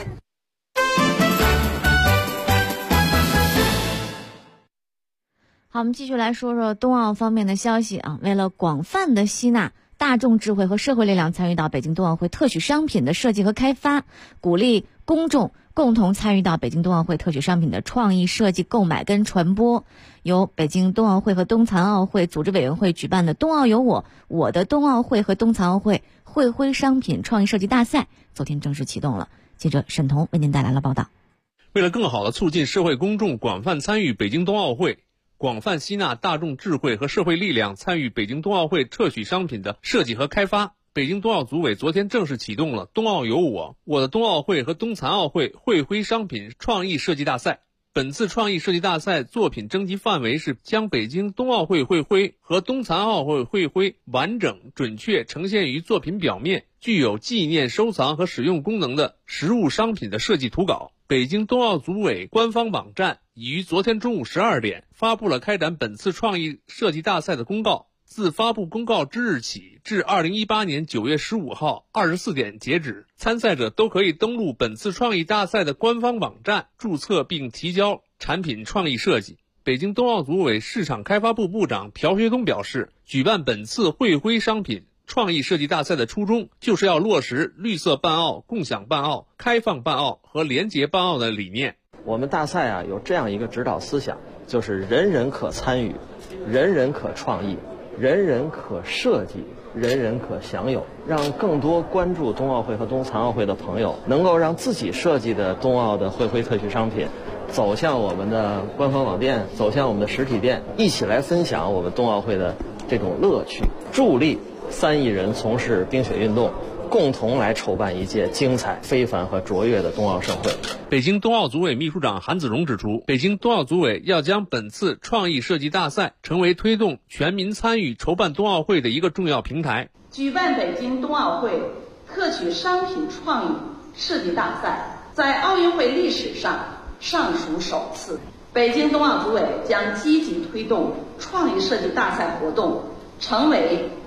好，我们继续来说说冬奥方面的消息啊。为了广泛的吸纳大众智慧和社会力量参与到北京冬奥会特许商品的设计和开发，鼓励公众共同参与到北京冬奥会特许商品的创意设计、购买跟传播。由北京冬奥会和冬残奥会组织委员会举办的冬奥有我，我的冬奥会和冬残奥会会徽商品创意设计大赛昨天正式启动了。记者沈彤为您带来了报道。 为了更好地促进社会公众广泛参与北京冬奥会，广泛吸纳大众智慧和社会力量参与北京冬奥会特许商品的设计和开发，北京冬奥组委昨天正式启动了冬奥有我，我的冬奥会和冬残奥会会徽商品创意设计大赛。本次创意设计大赛作品征集范围是将北京冬奥会会徽和冬残奥会会徽完整准确呈现于作品表面，具有纪念、收藏和使用功能的实物商品的设计图稿。北京冬奥组委官方网站已于昨天中午12点发布了开展本次创意设计大赛的公告。自发布公告之日起至2018年9月15号24点截止，参赛者都可以登录本次创意大赛的官方网站注册并提交产品创意设计。北京冬奥组委市场开发部部长朴学东表示，举办本次会徽商品创意设计大赛的初衷就是要落实绿色办奥、共享办奥、开放办奥和廉洁办奥的理念。 我们大赛有这样一个指导思想，就是人人可参与，人人可创意，人人可设计，人人可享有，让更多关注冬奥会和冬残奥会的朋友能够让自己设计的冬奥的会徽特许商品走向我们的官方网店，走向我们的实体店，一起来分享我们冬奥会的这种乐趣，助力3亿人从事冰雪运动，共同来筹办一届精彩、非凡和卓越的冬奥盛会。 北京冬奥组委秘书长韩子荣指出，北京冬奥组委要将本次创意设计大赛成为推动全民参与筹办冬奥会的一个重要平台。 举办北京冬奥会特许商品创意设计大赛，在奥运会历史上尚属首次。北京冬奥组委将积极推动创意设计大赛活动成为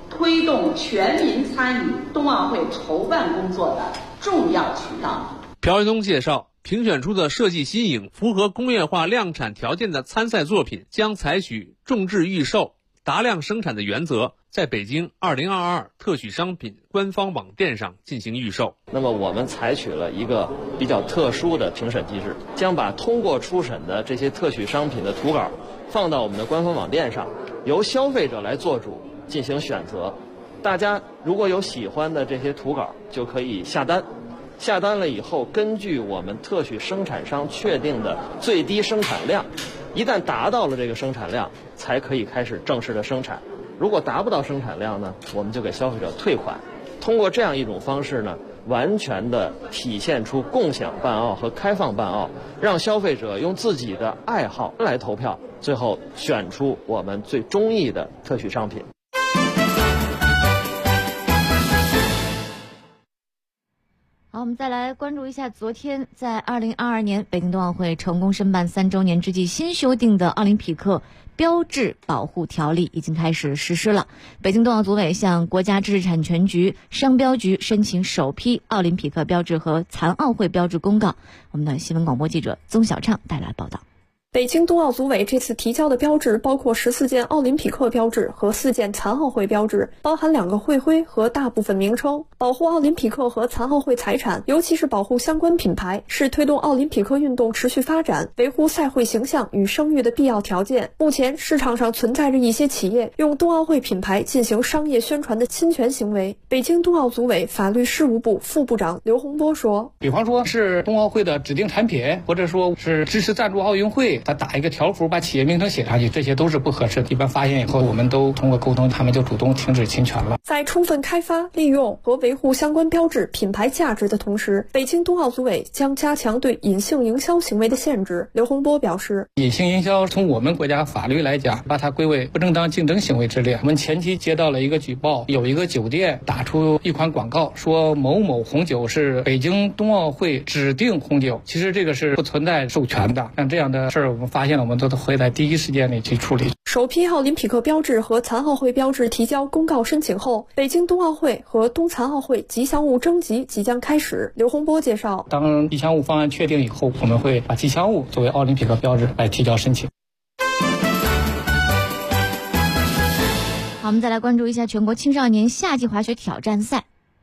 推动全民参与冬奥会筹办工作的重要渠道。 朴元东介绍，评选出的设计新颖、符合工业化量产条件的参赛作品将采取重质预售、达量生产的原则，在北京2022特许商品官方网店上进行预售。 那么我们采取了一个比较特殊的评审机制，将把通过初审的这些特许商品的图稿放到我们的官方网店上，由消费者来做主进行选择。大家如果有喜欢的这些图稿，就可以下单。下单了以后，根据我们特许生产商确定的最低生产量，一旦达到了这个生产量，才可以开始正式的生产。如果达不到生产量呢，我们就给消费者退款。通过这样一种方式呢，完全的体现出共享办奥和开放办奥，让消费者用自己的爱好来投票，最后选出我们最中意的特许商品。 好，我们再来关注一下昨天在2022年北京冬奥会成功申办3周年之际，新修订的奥林匹克标志保护条例已经开始实施了。北京冬奥组委向国家知识产权局、商标局申请首批奥林匹克标志和残奥会标志公告。我们的新闻广播记者宗小畅带来报道。 北京冬奥组委这次提交的标志包括14件奥林匹克标志和4件残奥会标志，包含2个会徽和大部分名称。保护奥林匹克和残奥会财产，尤其是保护相关品牌，是推动奥林匹克运动持续发展、维护赛会形象与声誉的必要条件。目前市场上存在着一些企业用冬奥会品牌进行商业宣传的侵权行为。北京冬奥组委法律事务部副部长刘洪波说， 比方说是冬奥会的指定产品，或者说是支持赞助奥运会，他打一个条幅把企业名称写上去，这些都是不合适的。一般发现以后，我们都通过沟通，他们就主动停止侵权了。 在充分开发、利用和维护相关标志品牌价值的同时，北京冬奥组委将加强对隐性营销行为的限制。刘洪波表示， 隐性营销从我们国家法律来讲，把它归为不正当竞争行为之列。我们前期接到了一个举报，有一个酒店打出一款广告，说某某红酒是北京冬奥会指定红酒，其实这个是不存在授权的。像这样的事儿，我们发现了，我们都会在第一时间里去处理。 首批奥林匹克标志和残奥会标志提交公告申请后，北京冬奥会和冬残奥会吉祥物征集即将开始。刘洪波介绍， 当吉祥物方案确定以后，我们会把吉祥物作为奥林匹克标志来提交申请。 好，我们再来关注一下全国青少年夏季滑雪挑战赛。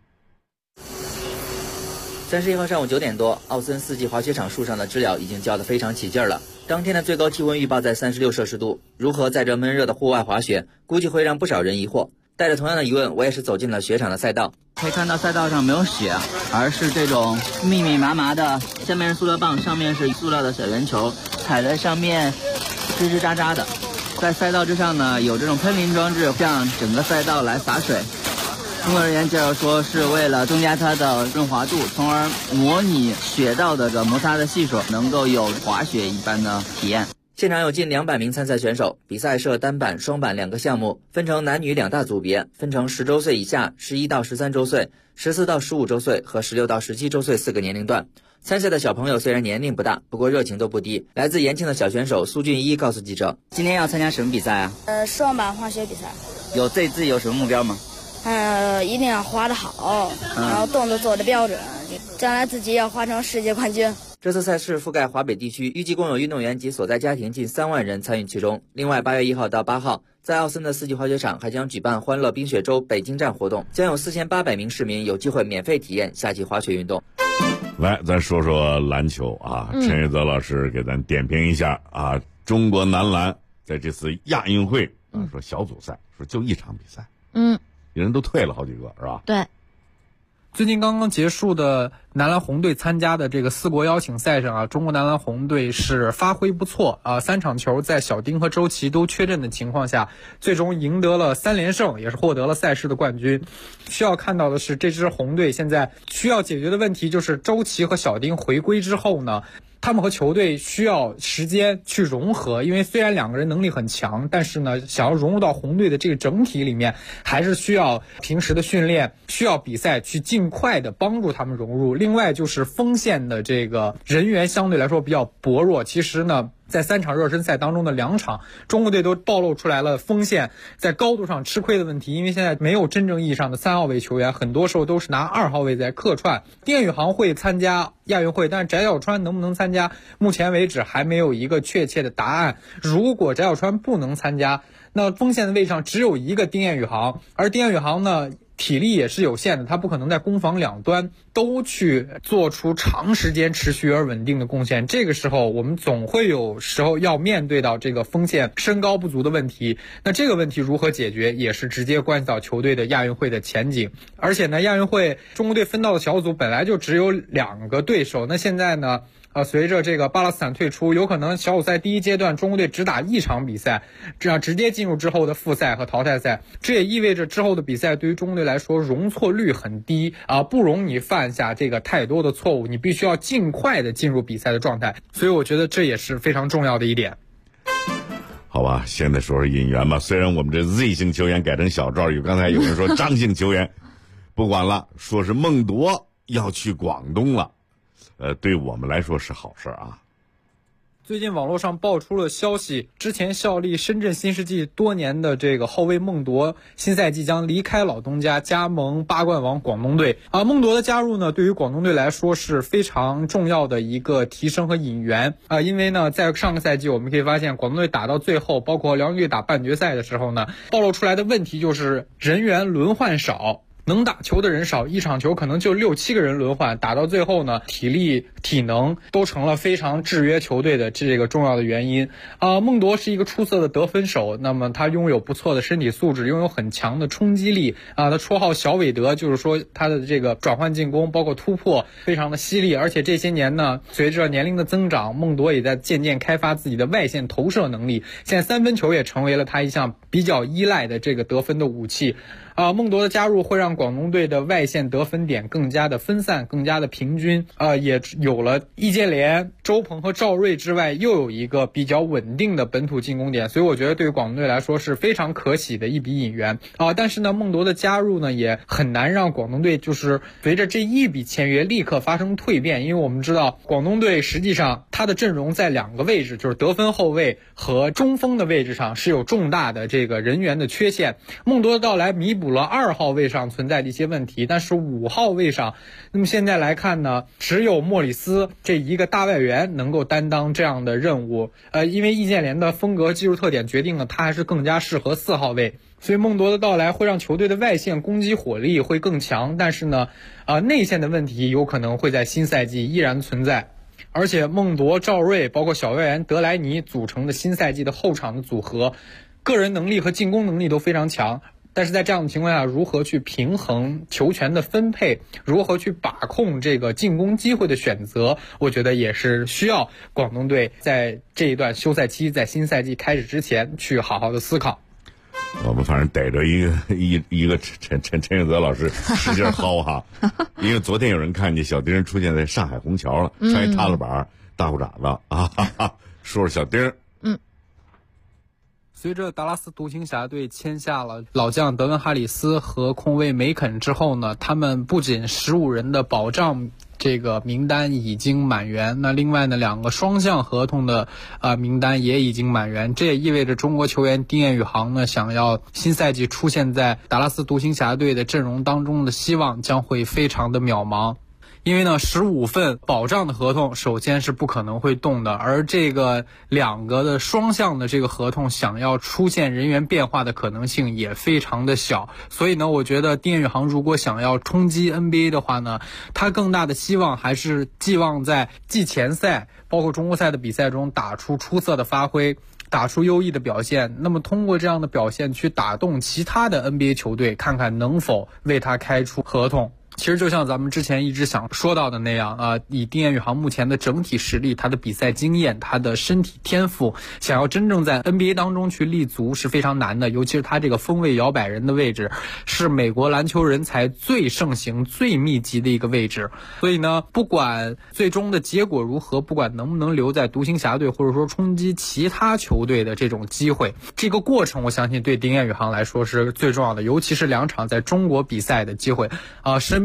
31号上午9点多，奥森4季滑雪场树上的知了已经叫得非常起劲了。当天的最高气温预报在36摄氏度，如何在这闷热的户外滑雪，估计会让不少人疑惑。带着同样的疑问，我也是走进了雪场的赛道。 可以看到赛道上没有雪，而是这种密密麻麻的，下面是塑料棒，上面是塑料的小圆球，踩在上面吱吱喳喳的。在赛道之上呢，有这种喷淋装置，向整个赛道来洒水。工作人员介绍说，是为了增加它的润滑度，从而模拟雪道的摩擦的系数，能够有滑雪一般的体验。 现场有近200名参赛选手，比赛设单板、双板2个项目，分成男女2大组别，分成10周岁以下、11到13周岁、14到15周岁和16到17周岁4个年龄段。参赛的小朋友虽然年龄不大，不过热情都不低。来自延庆的小选手苏俊一告诉记者， 今天要参加什么比赛啊？ 双板滑雪比赛。 有对自己有什么目标吗？ 一定要滑得好，然后动作做得标准，将来自己要滑成世界冠军。 这次赛事覆盖华北地区，预计共有运动员及所在家庭近3万人参与其中。另外8月1号到8号，在奥森的4季滑雪场还将举办欢乐冰雪周北京站活动，将有4800名市民有机会免费体验夏季滑雪运动。 来，咱说说篮球啊，陈玉泽老师给咱点评一下啊，中国男篮在这次亚运会说小组赛说就1场比赛，人都退了好几个是吧？ 对。 最近刚刚结束的男篮红队参加的这个4国邀请赛上啊，中国男篮红队是发挥不错啊，3场球在小丁和周琦都缺阵的情况下，最终赢得了3连胜，也是获得了赛事的冠军。需要看到的是，这支红队现在需要解决的问题就是周琦和小丁回归之后呢，他们和球队需要时间去融合，因为虽然2个人能力很强，但是呢，想要融入到红队的这个整体里面，还是需要平时的训练，需要比赛去尽快的帮助他们融入。另外就是锋线的这个人员相对来说比较薄弱，其实呢， 在3场热身赛当中的2场，中国队都暴露出来了锋线在高度上吃亏的问题，因为现在没有真正意义上的3号位球员，很多时候都是拿2号位在客串。丁宇航会参加亚运会，但是翟小川能不能参加，目前为止还没有一个确切的答案。如果翟小川不能参加，那锋线的位置上只有一个丁彦雨航，而丁彦雨航呢体力也是有限的，他不可能在攻防两端都去做出长时间持续而稳定的贡献。这个时候我们总会有时候要面对到这个锋线身高不足的问题，那这个问题如何解决也是直接关系到球队的亚运会的前景。而且呢，亚运会中国队分到的小组本来就只有2个对手，那现在呢随着这个巴勒斯坦退出，有可能小组赛第一阶段中国队只打1场比赛，这样直接进入之后的复赛和淘汰赛。这也意味着之后的比赛对于中国队来说容错率很低不容你犯下这个太多的错误，你必须要尽快的进入比赛的状态。所以我觉得这也是非常重要的一点。 好吧，现在说说引援吧。虽然我们这 Z 型球员改成小赵，刚才有人说张姓球员，不管了，说是孟铎要去广东了。对我们来说是好事啊。 最近网络上爆出了消息，之前效力深圳新世纪多年的这个后卫孟铎，新赛季将离开老东家，加盟8冠王广东队。孟铎的加入呢，对于广东队来说是非常重要的一个提升和引援因为呢，在上个赛季我们可以发现，广东队打到最后，包括辽宁队打半决赛的时候呢，暴露出来的问题就是人员轮换少。能打球的人少，一场球可能就6-7个人轮换，打到最后呢，体力体能都成了非常制约球队的这个重要的原因孟铎是一个出色的得分手，那么他拥有不错的身体素质，拥有很强的冲击力他绰号小韦德，就是说他的这个转换进攻包括突破非常的犀利。而且这些年呢，随着年龄的增长，孟铎也在渐渐开发自己的外线投射能力，现在3分球也成为了他一项比较依赖的这个得分的武器孟铎的加入会让广东队的外线得分点更加的分散，更加的平均也有了易建联、周鹏和赵睿之外又有一个比较稳定的本土进攻点，所以我觉得对于广东队来说是非常可喜的一笔引援但是呢，孟铎的加入呢也很难让广东队就是随着这一笔签约立刻发生蜕变，因为我们知道广东队实际上他的阵容在2个位置，就是得分后卫和中锋的位置上是有重大的这个人员的缺陷。孟铎的到来弥补了2号位上存在的一些问题，但是5号位上，那么现在来看呢，只有莫里斯这一个大外援能够担当这样的任务因为易建联的风格技术特点决定了他还是更加适合4号位，所以孟铎的到来会让球队的外线攻击火力会更强，但是呢内线的问题有可能会在新赛季依然存在。而且孟铎、赵睿包括小外援德莱尼组成的新赛季的后场的组合，个人能力和进攻能力都非常强，但是在这样的情况下，如何去平衡球权的分配，如何去把控这个进攻机会的选择，我觉得也是需要广东队在这一段休赛期，在新赛季开始之前去好好的思考。 我们反正逮着一个陈永泽老师使劲薅哈，因为昨天有人看见小丁出现在上海虹桥了，穿一踏了板大裤衩子说说小丁。 随着达拉斯独行侠队签下了老将德文哈里斯和控卫梅肯之后呢，他们不仅15人的保障这个名单已经满员，那另外呢2个双向合同的名单也已经满员，这也意味着中国球员丁彦雨航呢想要新赛季出现在达拉斯独行侠队的阵容当中的希望将会非常的渺茫。因为呢15份保障的合同首先是不可能会动的，而这个2个的双向的这个合同想要出现人员变化的可能性也非常的小，所以呢我觉得丁彦雨航如果想要冲击 NBA 的话呢，他更大的希望还是寄望在季前赛包括中国赛的比赛中打出出色的发挥，打出优异的表现，那么通过这样的表现去打动其他的 NBA 球队，看看能否为他开出合同。其实就像咱们之前一直想说到的那样以丁彦雨航目前的整体实力，他的比赛经验，他的身体天赋，想要真正在 NBA 当中去立足是非常难的，尤其是他这个锋卫摇摆人的位置是美国篮球人才最盛行最密集的一个位置，所以呢不管最终的结果如何，不管能不能留在独行侠队或者说冲击其他球队的这种机会，这个过程我相信对丁彦雨航来说是最重要的，尤其是2场在中国比赛的机会身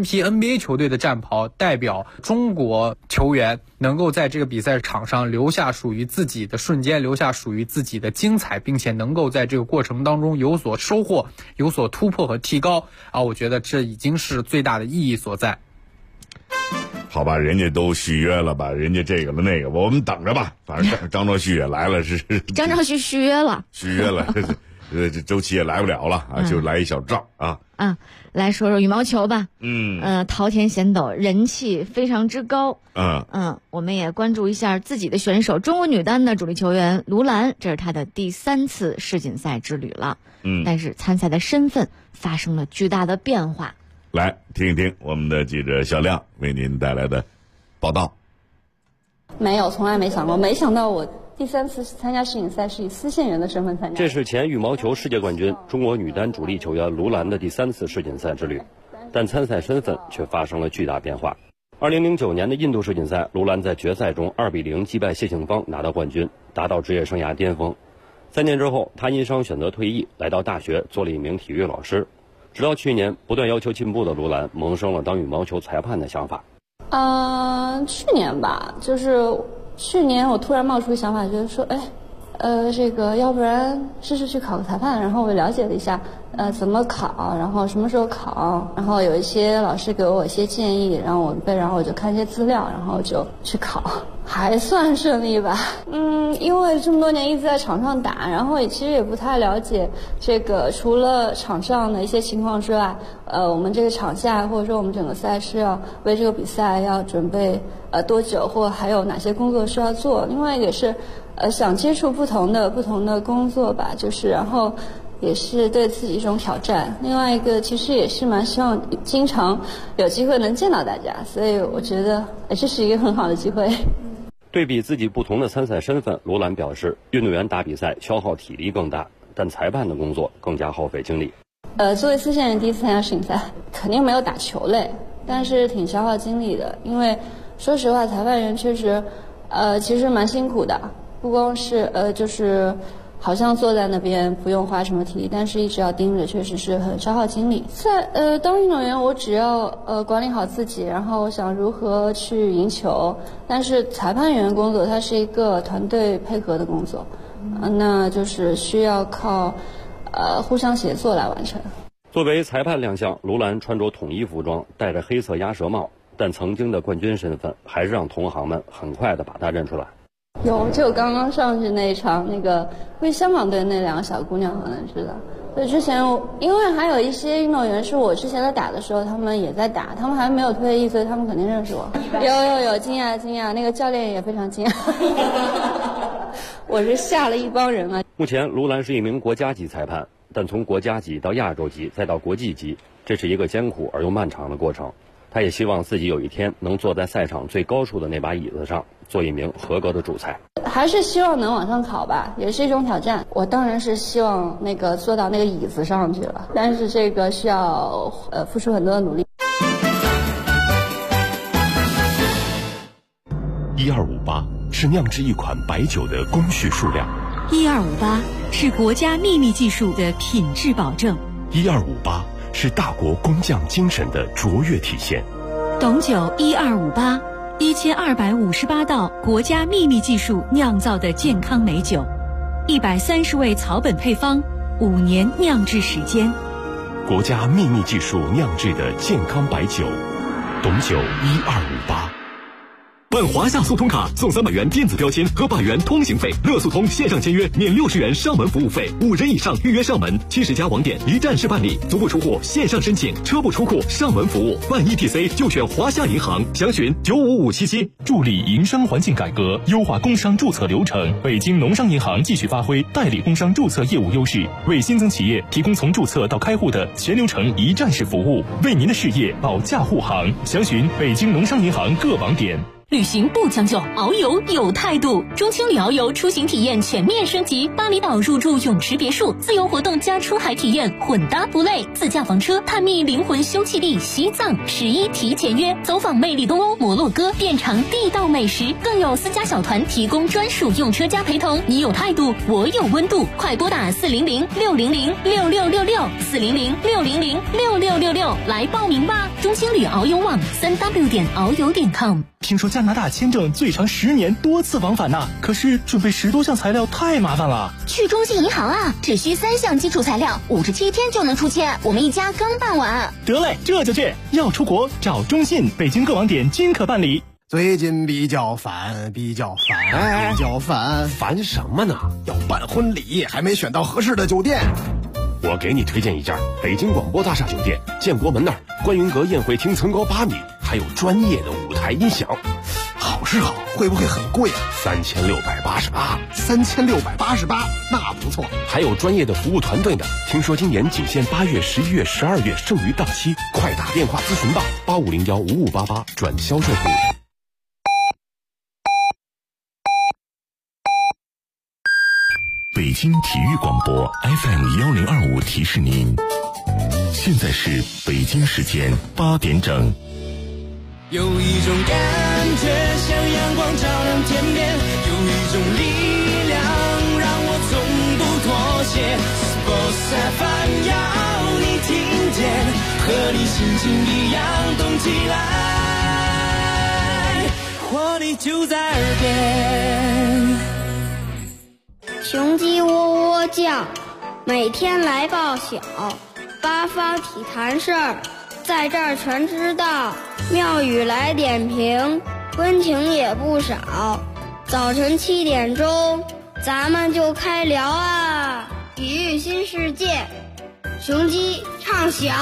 身披 NBA 球队的战袍，代表中国球员能够在这个比赛场上留下属于自己的瞬间，留下属于自己的精彩，并且能够在这个过程当中有所收获，有所突破和提高啊！我觉得这已经是最大的意义所在。 好吧，人家都续约了吧，人家这个了那个，我们等着吧。反正张兆旭也来了，是张兆旭续约了， 这周琦也来不了了啊，就来一小赵啊。 来说说羽毛球吧。桃田贤斗人气非常之高。我们也关注一下自己的选手，中国女单的主力球员卢兰，这是她的第3次世锦赛之旅了。但是参赛的身份发生了巨大的变化。 来听一听我们的记者小亮为您带来的报道。 没有，从来没想过，没想到我第3次参加世锦赛是以丝线员的身份参加。 这是前羽毛球世界冠军中国女单主力球员卢兰的第3次世锦赛之旅，但参赛身份却发生了巨大变化。2009年的印度世锦赛，卢兰在决赛中2-0击败谢杏芳拿到冠军，达到职业生涯巅峰。3年之后，她因伤选择退役，来到大学做了一名体育老师。直到去年，不断要求进步的卢兰萌生了当羽毛球裁判的想法。 去年吧，就是去年我突然冒出个想法，觉得说，这个要不然试试去考个裁判。然后我了解了一下，怎么考，然后什么时候考，然后有一些老师给我一些建议，然后我就看一些资料，然后就去考，还算顺利吧。因为这么多年一直在场上打，然后其实也不太了解这个除了场上的一些情况之外，我们这个场下或者说我们整个赛事要为这个比赛要准备多久，或还有哪些工作需要做。另外也是想接触不同的工作吧，就是然后也是对自己一种挑战。另外一个其实也是蛮希望经常有机会能见到大家，所以我觉得这是一个很好的机会。 对比自己不同的参赛身份，卢兰表示，运动员打比赛消耗体力更大，但裁判的工作更加耗费精力。 作为丝线员第一次参加世锦赛，肯定没有打球累，但是挺消耗精力的。因为说实话，裁判员确实，其实蛮辛苦的，不光是就是好像坐在那边不用花什么体力，但是一直要盯着，确实是很消耗精力。当运动员，我只要管理好自己，然后我想如何去赢球。但是裁判员工作，它是一个团队配合的工作，那就是需要靠互相协作来完成。 作为裁判亮相，卢兰穿着统一服装，戴着黑色鸭舌帽，但曾经的冠军身份还是让同行们很快的把她认出来。 就刚刚上去那一场，那个为香港队那2个小姑娘可能知道。所以之前因为还有一些运动员是我之前在打的时候，他们也在打，他们还没有退役，所以他们肯定认识我。有惊讶，那个教练也非常惊讶。我是吓了一帮人啊。 目前卢兰是一名国家级裁判，但从国家级到亚洲级再到国际级，这是一个艰苦而又漫长的过程。他也希望自己有一天能坐在赛场最高处的那把椅子上，做一名合格的主裁。 还是希望能往上考吧，也是一种挑战。我当然是希望坐到那个椅子上去了，但是这个需要付出很多的努力。 1258是酿制一款白酒的工序数量 ，1258是国家秘密技术的品质保证 ，1258是大国工匠精神的卓越体现。 董酒1258，1258道国家秘密技术酿造的健康美酒，130味草本配方，5年酿制时间。 国家秘密技术酿制的健康白酒，董酒1258。 办华夏速通卡送300元电子标签和100元通行费，乐速通线上签约免60元上门服务费，5人以上预约上门，70家网点一站式办理，足不出户线上申请，车不出库上门服务，办 ETC 就选华夏银行，详询95577。 助力营商环境改革，优化工商注册流程。北京农商银行继续发挥代理工商注册业务优势，为新增企业提供从注册到开户的全流程一站式服务，为您的事业保驾护航。详询北京农商银行各网点。 旅行不将就，遨游有态度。中青旅遨游出行体验全面升级，巴厘岛入住泳池别墅，自由活动加出海体验，混搭不累。自驾房车探秘灵魂休憩地西藏，11提前约，走访魅力东欧摩洛哥，遍尝地道美食，更有私家小团提供专属用车加陪同。你有态度，我有温度，快拨打400-600-6666，400-600-6666来报名吧。中青旅遨游网3w.遨游.com。 听说加拿大签证最长10年多次往返呢，可是准备10多项材料太麻烦了。 去中信银行啊，只需3项基础材料，57天就能出签，我们一家刚办完。 得嘞，这就去。要出国找中信，北京各网点均可办理。 最近比较烦， 烦什么呢？ 要办婚礼，还没选到合适的酒店。 我给你推荐一家北京广播大厦酒店，建国门那儿观云阁宴会厅层高8米，还有专业的舞台音响。 好是好，会不会很贵啊？3688，那不错。 还有专业的服务团队呢。听说今年仅限8月、11月、12月，剩余档期，快打电话咨询吧，85015588转销售部。 北京体育广播 FM1025提示您，现在是北京时间8点整。 有一种感觉像阳光照亮天边，有一种力量让我从不妥协。Sports FM 要你听见，和你心情一样动起来，活力就在耳边。 雄鸡喔喔叫，每天来报晓，八方体坛事儿，在这儿全知道。庙宇来点评，温情也不少。早晨7点钟，咱们就开聊啊！体育新世界，雄鸡唱晓。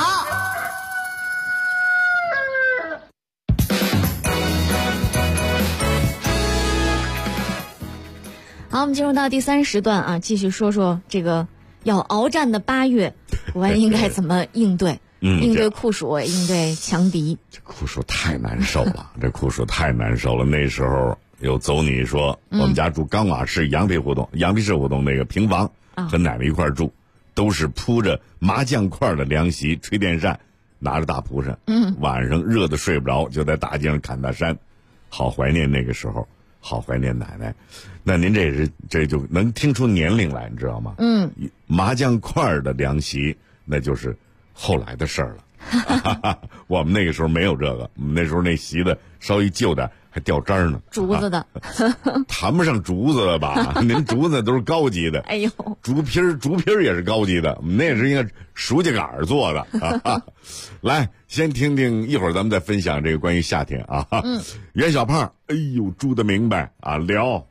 好，我们进入到第3时段啊，继续说说这个要鏖战的8月，国安应该怎么应对？应对酷暑，应对强敌。 这酷暑太难受了，那时候有走你说，我们家住钢瓦市羊皮市胡同那个平房，和奶奶一块住，都是铺着麻将块的凉席，吹电扇，拿着大蒲扇，晚上热得睡不着，就在大街上侃大山，好怀念那个时候，好怀念奶奶。那您这就能听出年龄来，你知道吗？麻将块的凉席，那就是后来的事儿了。我们那个时候没有这个，我们那时候那席子稍微旧点，还掉渣呢， 竹子的， 谈不上竹子了吧？您竹子都是高级的， 哎呦， 竹皮也是高级的，我们那是应该熟秸秆做的。来，先听听，一会儿咱们再分享这个关于夏天啊。袁小胖，哎呦，住得明白啊，聊。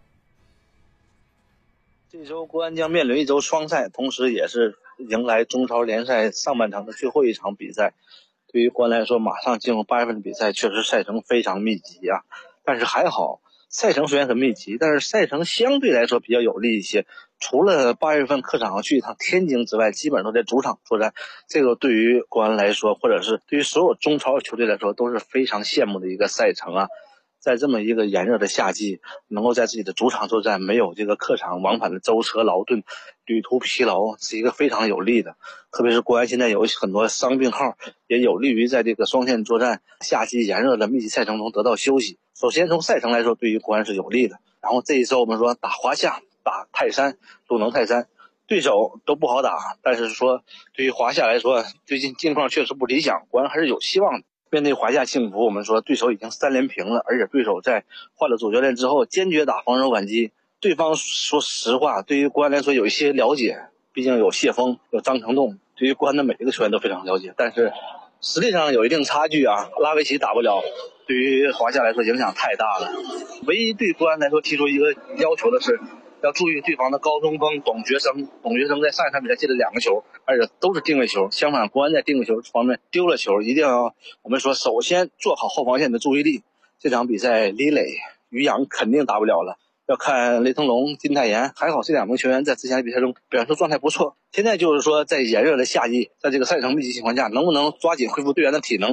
这周国安将面临一周双赛，同时也是迎来中超联赛上半场的最后一场比赛。对于国安来说，马上进入8月份的比赛，确实赛程非常密集啊。但是还好，赛程虽然很密集，但是赛程相对来说比较有利一些。除了8月份客场要去一趟天津之外，基本上都在主场作战。这个对于国安来说，或者是对于所有中超球队来说，都是非常羡慕的一个赛程啊。在这么一个炎热的夏季，能够在自己的主场作战，没有这个客场往返的舟车劳顿、旅途疲劳，是一个非常有利的。特别是国安现在有很多伤病号，也有利于在这个双线作战、夏季炎热的密集赛程中得到休息。首先从赛程来说，对于国安是有利的。然后这一周我们说打华夏、打泰山、鲁能泰山，对手都不好打，但是说对于华夏来说，最近境况确实不理想，国安还是有希望的。面对华夏幸福，我们说对手已经3连平了，而且对手在换了主教练之后坚决打防守反击。对方说实话，对于国安来说有一些了解，毕竟有谢峰、有张成栋，对于国安的每一个球员都非常了解，但是实力上有一定差距啊。拉维奇打不了，对于华夏来说影响太大了。唯一对国安来说提出一个要求的是，要注意对方的高中锋董学生在上一场比赛进了2个球，而且都是定位球。相反，国安在定位球方面丢了球，一定要我们说首先做好后防线的注意力。这场比赛李磊、于洋肯定打不了了，要看雷腾龙、金泰妍。还好这2名球员在之前的比赛中表现出状态不错。现在就是说在炎热的夏季，在这个赛程密集情况下，能不能抓紧恢复队员的体能，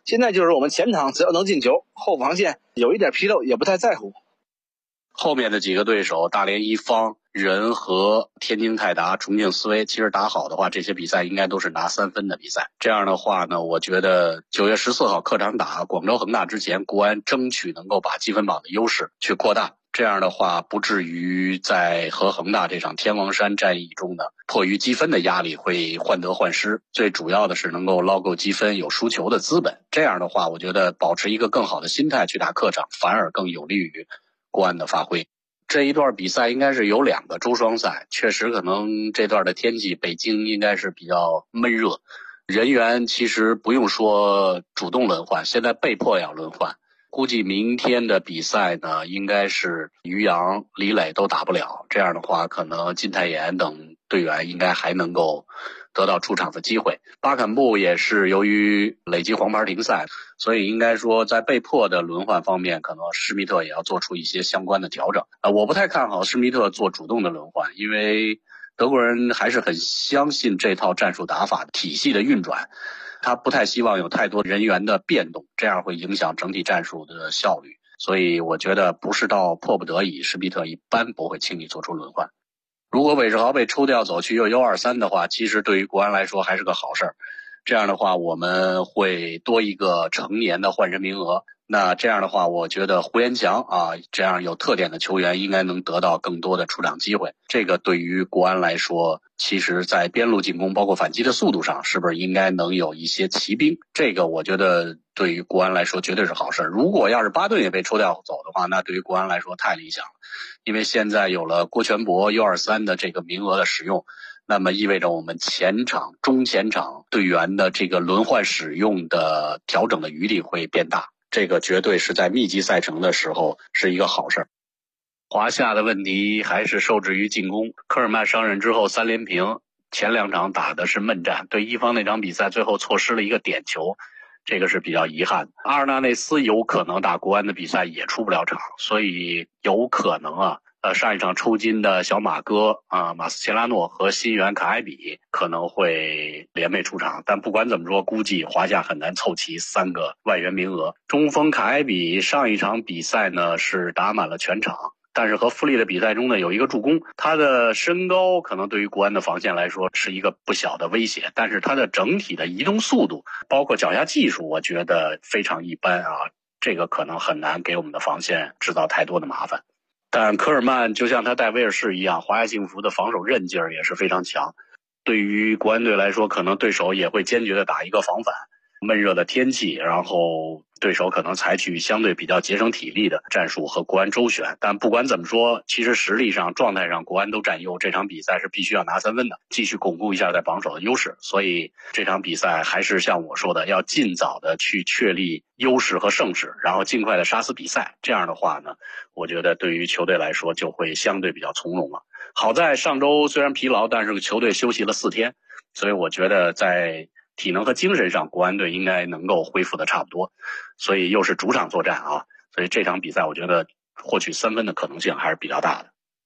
现在就是我们前场只要能进球，后防线有一点纰漏也不太在乎。 后面的几个对手大连一方、人和天津泰达、重庆斯威，其实打好的话，这些比赛应该都是拿3分的比赛。这样的话呢，我觉得9月14号客场打广州恒大之前，国安争取能够把积分榜的优势去扩大。这样的话，不至于在和恒大这场天王山战役中呢，迫于积分的压力会患得患失。最主要的是能够捞够积分，有输球的资本。这样的话，我觉得保持一个更好的心态去打客场，反而更有利于国安的发挥。这一段比赛应该是有2个周双赛，确实可能这段的天气北京应该是比较闷热，人员其实不用说主动轮换，现在被迫要轮换。估计明天的比赛呢，应该是于洋、李磊都打不了，这样的话可能金泰妍等队员应该还能够得到出场的机会。巴坎布也是由于累积黄牌停赛，所以应该说在被迫的轮换方面，可能施密特也要做出一些相关的调整。我不太看好施密特做主动的轮换，因为德国人还是很相信这套战术打法体系的运转，他不太希望有太多人员的变动，这样会影响整体战术的效率。所以我觉得不是到迫不得已，施密特一般不会轻易做出轮换。如果韦世豪被抽调走去U23的话，其实对于国安来说还是个好事儿。这样的话，我们会多一个成年的换人名额。那这样的话，我觉得胡延强这样有特点的球员应该能得到更多的出场机会。这个对于国安来说，其实在边路进攻包括反击的速度上，是不是应该能有一些骑兵？这个我觉得对于国安来说绝对是好事。如果要是巴顿也被抽调走的话，那对于国安来说太理想了，因为现在有了郭全博 U23 的这个名额的使用，那么意味着我们前场、中前场队员的这个轮换使用的调整的余地会变大。这个绝对是在密集赛程的时候是一个好事。华夏的问题还是受制于进攻，科尔曼上任之后3连平，前2场打的是闷战，对一方那场比赛最后错失了一个点球，这个是比较遗憾的。阿尔纳内斯有可能打国安的比赛也出不了场，所以有可能上一场抽筋的小马哥马斯切拉诺和新援卡埃比可能会联袂出场，但不管怎么说，估计华夏很难凑齐3个外援名额。中锋卡埃比上一场比赛呢是打满了全场，但是和富力的比赛中呢有一个助攻，他的身高可能对于国安的防线来说是一个不小的威胁，但是他的整体的移动速度包括脚下技术我觉得非常一般这个可能很难给我们的防线制造太多的麻烦。但科尔曼就像他带威尔士一样，华夏幸福的防守韧劲儿也是非常强。对于国安队来说，可能对手也会坚决的打一个防反。闷热的天气，然后对手可能采取相对比较节省体力的战术和国安周旋。但不管怎么说，其实实力上、状态上国安都占优，这场比赛是必须要拿3分的，继续巩固一下在防守的优势。所以这场比赛还是像我说的，要尽早的去确立优势和胜势，然后尽快的杀死比赛。这样的话呢，我觉得对于球队来说就会相对比较从容了。好在上周虽然疲劳，但是球队休息了4天，所以我觉得在体能和精神上国安队应该能够恢复的差不多，所以又是主场作战所以这场比赛我觉得获取3分的可能性还是比较大的。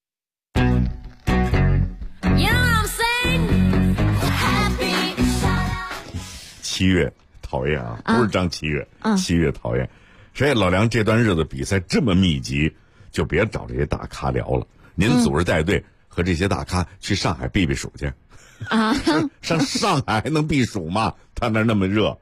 7月讨厌不是张7月，7月讨厌。所以老梁这段日子比赛这么密集，就别找这些大咖聊了，您组织带队和这些大咖去上海避避暑去。上上海还能避暑吗？他那么热。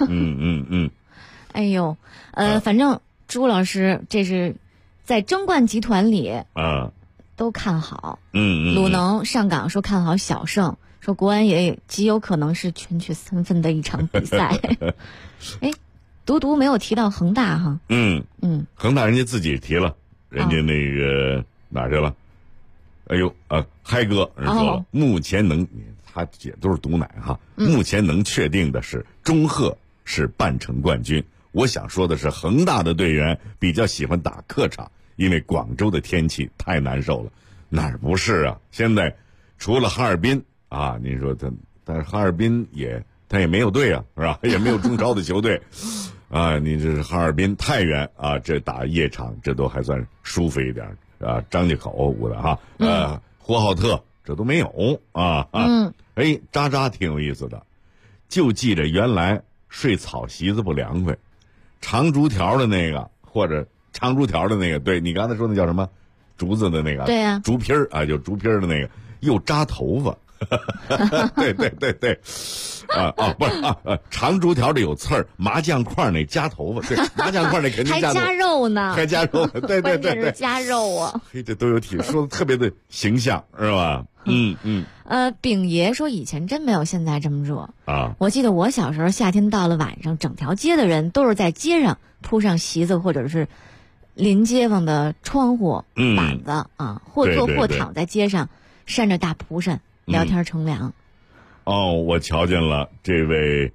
哎呦，反正朱老师这是在争冠集团里都看好。鲁能上港说看好小胜，说国安也极有可能是全取3分的一场比赛。独独没有提到恒大哈。 恒大人家自己提了，人家那个哪去了？哎呦嗨哥人说了，目前他也都是毒奶目前能确定的是中赫是半程冠军。我想说的是，恒大的队员比较喜欢打客场，因为广州的天气太难受了。哪儿不是现在除了哈尔滨您说但是哈尔滨他也没有队是吧？也没有中超的球队你这是哈尔滨、太原这打夜场这都还算舒服一点张家口舞的呼和浩特这都没有渣渣挺有意思的，就记着原来睡草席子不凉快，长竹条的那个或者长竹条的那个，对你刚才说那叫什么？竹子的那个， 对呀， 竹皮儿啊，就竹皮儿的那个，又扎头发。对，不是长竹条的有刺儿，麻酱块那夹头发，对，麻酱块那肯定还加肉呢， 还加肉，对， 是加肉啊， 嘿，这都有体，说的特别的形象，是吧？ 丙爷说以前真没有现在这么热啊！ 我记得我小时候夏天到了晚上，整条街的人都是在街上铺上席子，或者是临街坊的窗户板子啊，或坐或躺在街上，扇着大蒲扇聊天乘凉。 我瞧见了这位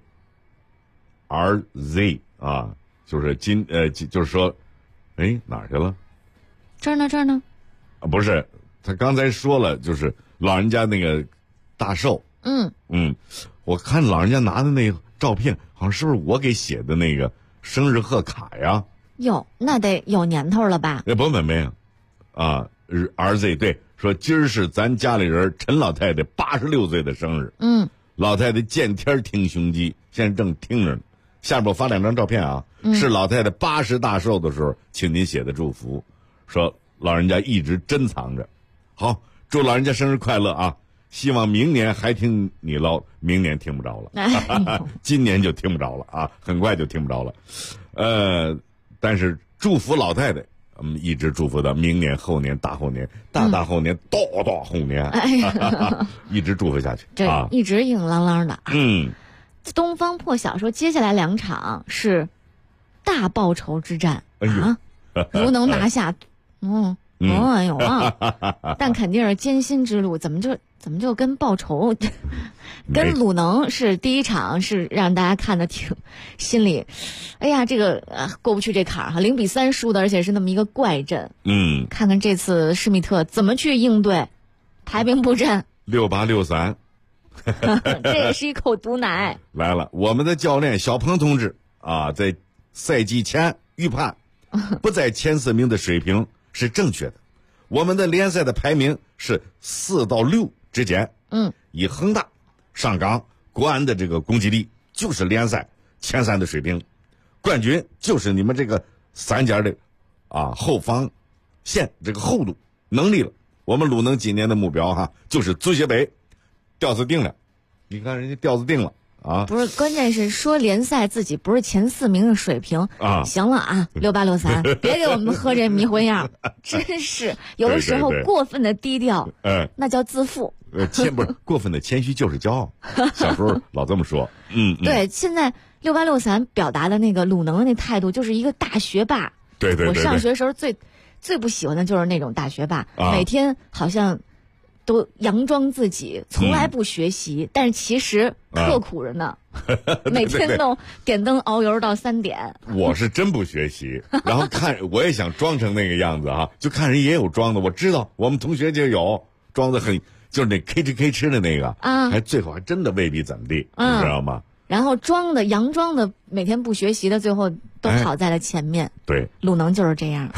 RZ 啊，就是就是说，哪儿去了？ 这儿呢？ 不是，他刚才说了，就是老人家那个大寿。我看老人家拿的那个照片，好像是不是我给写的那个生日贺卡呀？ 哟，那得有年头了吧？ 没有，啊，RZ 对，说今儿是咱家里人陈老太太86岁的生日。老太太见天听胸肌，现在正听着呢。下边我发2张照片啊，是老太太80大寿的时候，请您写的祝福，说老人家一直珍藏着。好，祝老人家生日快乐啊！希望明年还听你唠，明年听不着了，今年就听不着了啊，很快就听不着了。但是祝福老太太，一直祝福到明年、后年、大后年、大后年、大后年，一直祝福下去啊， 一直硬朗朗的。东方破晓说，接下来2场是大报仇之战啊，如能拿下，有啊，但肯定是艰辛之路，怎么就跟报仇跟鲁能是第一场，是让大家看的挺心里，哎呀，这个过不去这坎儿哈，0-3输的，而且是那么一个怪阵。看看这次施密特怎么去应对，排兵布阵 ，6863。 这也是一口毒奶。 来了，我们的教练小鹏同志啊，在赛季前预判不在前4名的水平是正确的，我们的联赛的排名是4到6之间。以恒大、上港、国安的这个攻击力就是联赛前3的水平，冠军就是你们这个3家的后防线这个厚度能力了。我们鲁能今年的目标就是足协杯吊死定了，你看人家吊死定了啊！ 不是，关键是说联赛自己不是前4名的水平啊！行了啊，6863，别给我们喝这迷魂药，真是有的时候过分的低调，那叫自负。 不是过分的谦虚就是骄傲，小时候老这么说。 对，现在6863表达的那个鲁能的那态度，就是一个大学霸。 对， 我上学时候最不喜欢的就是那种大学霸，每天好像都佯装自己，从来不学习，但是其实刻苦着呢，每天都点灯熬油到3点。 我是真不学习，然后我也想装成那个样子就看人也有装的，我知道我们同学就有装的很，就是那 K 吃的那个还最后还真的未必怎么地，你知道吗？ 然后佯装的每天不学习的，最后都跑在了前面。 对， 鲁能就是这样。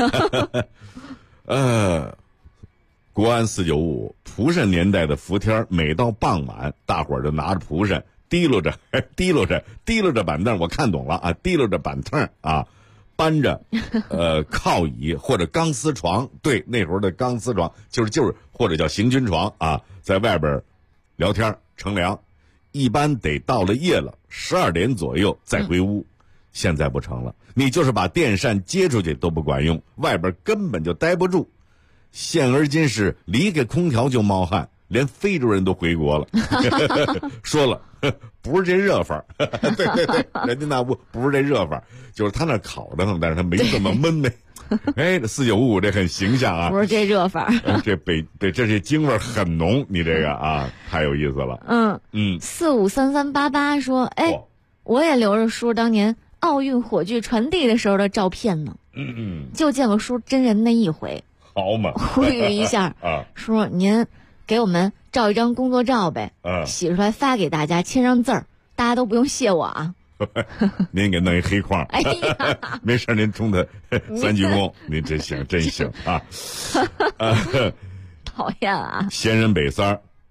国安495蒲扇年代的伏天，每到傍晚，大伙儿就拿着蒲扇提溜着板凳，我看懂了啊，提溜着板凳搬着靠椅或者钢丝床，对，那会儿的钢丝床就是或者叫行军床在外边聊天乘凉，一般得到了夜了12点左右再回屋。现在不成了，你就是把电扇接出去都不管用，外边根本就待不住。现而今是离开空调就冒汗，连非洲人都回国了。说了，不是这热法对，人家那不是这热法，就是他那烤的很，但是他没这么闷呗。这4955这很形象啊， 不是这热法。 这京味很浓，你这个太有意思了。 453388说，我也留着叔当年奥运火炬传递的时候的照片呢。就见过叔真人那一回。 好嘛， 呼吁一下叔，您给我们照一张工作照呗，洗出来发给大家，签上字儿，大家都不用谢我啊。 您给弄一黑框，没事您冲他3鞠躬，您真行啊！ 讨厌啊！ 闲人北3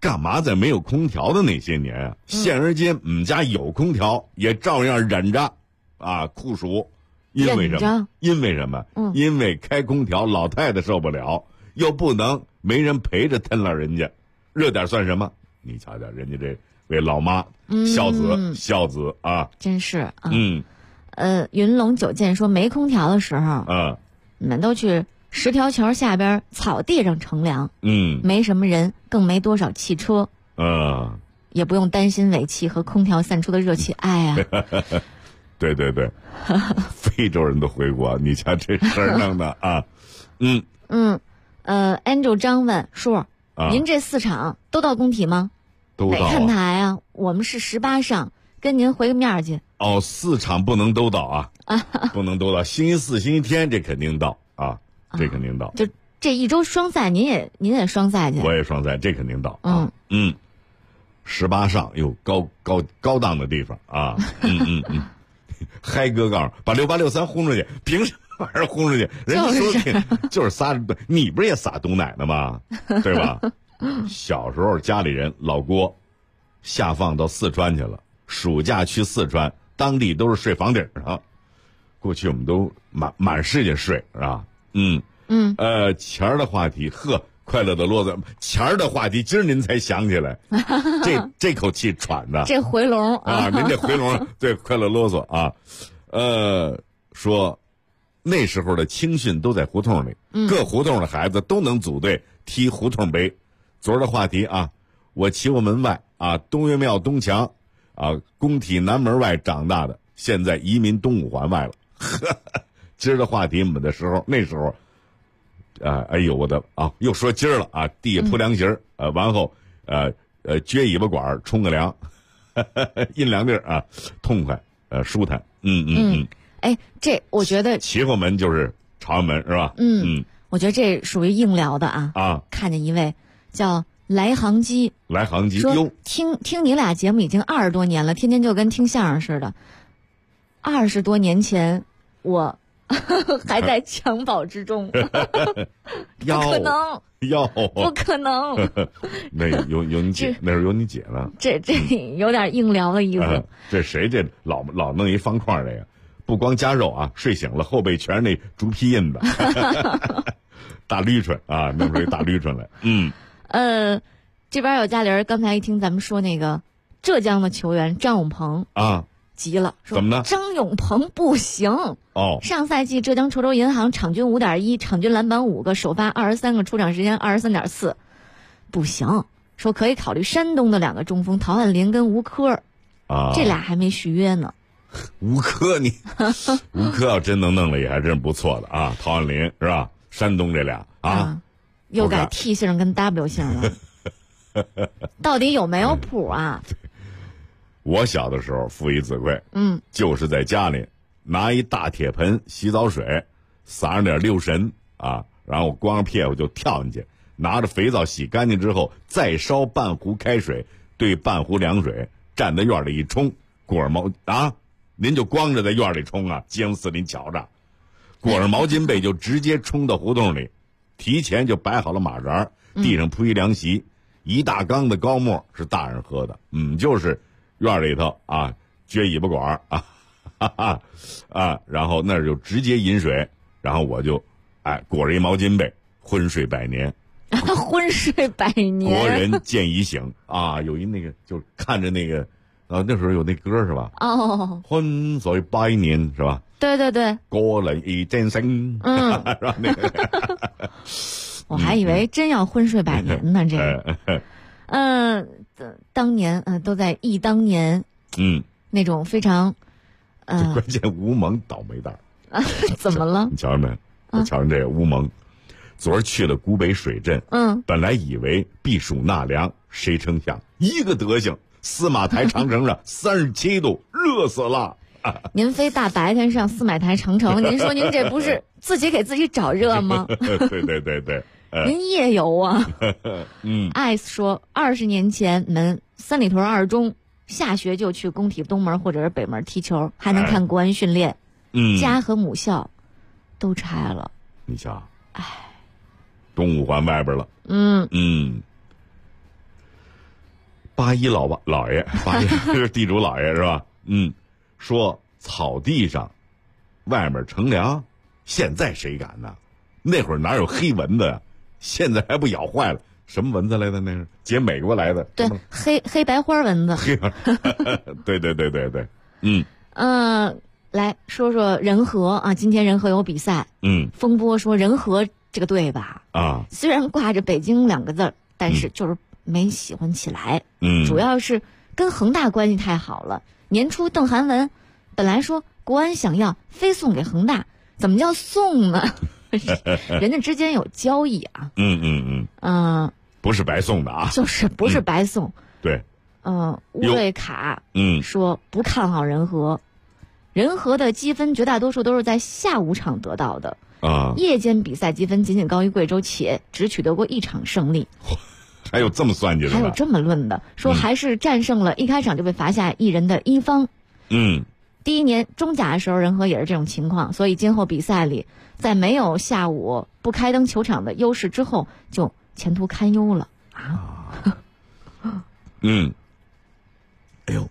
干嘛在没有空调的那些年啊，现如今我们家有空调，也照样忍着啊酷暑。因为什么？因为什么？因为开空调老太太受不了，又不能没人陪着疼了人家，热点算什么？你瞧瞧人家这位老妈，孝子啊， 真是啊。云龙九剑说没空调的时候，你们都去10条桥下边草地上乘凉，没什么人，更没多少汽车，也不用担心尾气和空调散出的热气。哎呀。 对对对，非洲人都回国，你瞧这事儿弄的啊。 Angel 张问叔，您这4场都到工体吗？ 都到。 哪看台啊？我们是18上，跟您回个面去。 哦，4场不能都到啊，不能都到。星期4、星期天这肯定到啊，这肯定到。 就这一周双赛，您也双赛去？ 我也双赛，这肯定到。18上有高档的地方啊。嗨哥告诉把6863轰出去，凭什么玩意儿轰出去？人家说就是撒，你不是也撒毒奶呢吗？对吧？小时候家里人老郭下放到四川去了，暑假去四川，当地都是睡房顶上。过去我们都满世界睡是吧？钱儿的话题，快乐的啰嗦，钱儿的话题，今儿您才想起来，这口气喘的， 这回笼啊，您这回笼，对，快乐啰嗦啊，说那时候的青训都在胡同里，各胡同的孩子都能组队踢胡同杯。昨儿的话题啊，我骑我门外啊，东岳庙东墙啊，工体南门外长大的，现在移民东五环外了。今儿的话题，我们的时候那时候。哎呦我的啊！又说今儿了啊！地下铺凉席儿，完后撅尾巴管冲个凉，阴凉地儿啊，痛快，舒坦。 哎，这我觉得齐后门就是朝阳门是吧？ 我觉得这属于硬聊的啊。看见一位叫来航机说听你俩节目已经20多年了，天天就跟听相声似的。20多年前我。还在襁褓之中，不可能，不可能。 那有你姐，那时候有你姐了。 这有点硬聊的意思。 这谁这老弄一方块这个，不光加肉啊，睡醒了后背全是那猪皮印子，大捋唇啊，弄出一大捋唇来。 这边有嘉玲，刚才一听咱们说那个浙江的球员张永鹏啊。急了，说怎么呢？ 张永鹏不行上赛季浙江滁州银行场均5.1，场均篮板5个，首发23个，出场时间23.4，不行。说可以考虑山东的2个中锋陶汉林跟吴科这俩还没续约呢。 吴科吴科要真能弄了也还真是不错的啊。陶汉林是吧？山东这俩又改 T 姓跟 W 姓了，到底有没有谱啊？ 我小的时候父以子贵，就是在家里拿一大铁盆洗澡水，撒上点6神啊，然后光着屁股就跳进去，拿着肥皂洗干净之后，再烧半壶开水兑半壶凉水，站在院里一冲，裹着毛啊，您就光着在院里冲啊，街坊四邻瞧着，裹着毛巾被就直接冲到胡同里，提前就摆好了马扎，地上铺一凉席，一大缸的高沫是大人喝的，就是院里头啊，撅尾巴管然后那儿就直接饮水，然后我就裹着一毛巾被，昏睡百年。 昏睡百年， 国人见已醒啊！有一那个就看着那个那时候有那歌是吧？昏睡百年是吧？ 对对对， 国人已见醒，是吧？那个， 我还以为真要昏睡百年呢，这个。当年都在忆当年，那种非常， 关键吴蒙倒霉蛋儿， 怎么了？ 你瞧着没？我瞧着这个吴蒙，昨儿去了古北水镇，本来以为避暑纳凉，谁成想一个德行，司马台长城上37度，热死了。 您非大白天上司马台长城，您说您这不是自己给自己找热吗？ 对。 您夜游啊？Ice 说，20年前们三里屯2中下学就去工体东门或者是北门踢球，还能看国安训练。家和母校都拆了。 你瞧，东五环外边了。 81老爷，81是地主老爷是吧？说草地上，外面乘凉，现在谁敢呢？那会儿哪有黑蚊子呀？现在还不咬坏了？什么蚊子来的？那是姐美国来的。 对，黑白花蚊子。 对， 来说说仁和啊，今天仁和有比赛。风波说仁和这个队吧，虽然挂着北京2个字，但是就是没喜欢起来。主要是跟恒大关系太好了。年初邓涵文本来说国安想要非送给恒大，怎么叫送呢？人家之间有交易啊。 不是白送的啊， 就是不是白送。 对。 乌瑞卡说不看好仁和，仁和的积分绝大多数都是在下午场得到的。夜间比赛积分仅仅高于贵州，且只取得过1场胜利。 还有这么算计的？ 还有这么论的，说还是战胜了一开场就被罚下1人的一方。第1年中甲的时候，仁和也是这种情况，所以今后比赛里，在没有下午不开灯球场的优势之后，就前途堪忧了啊。 哎呦，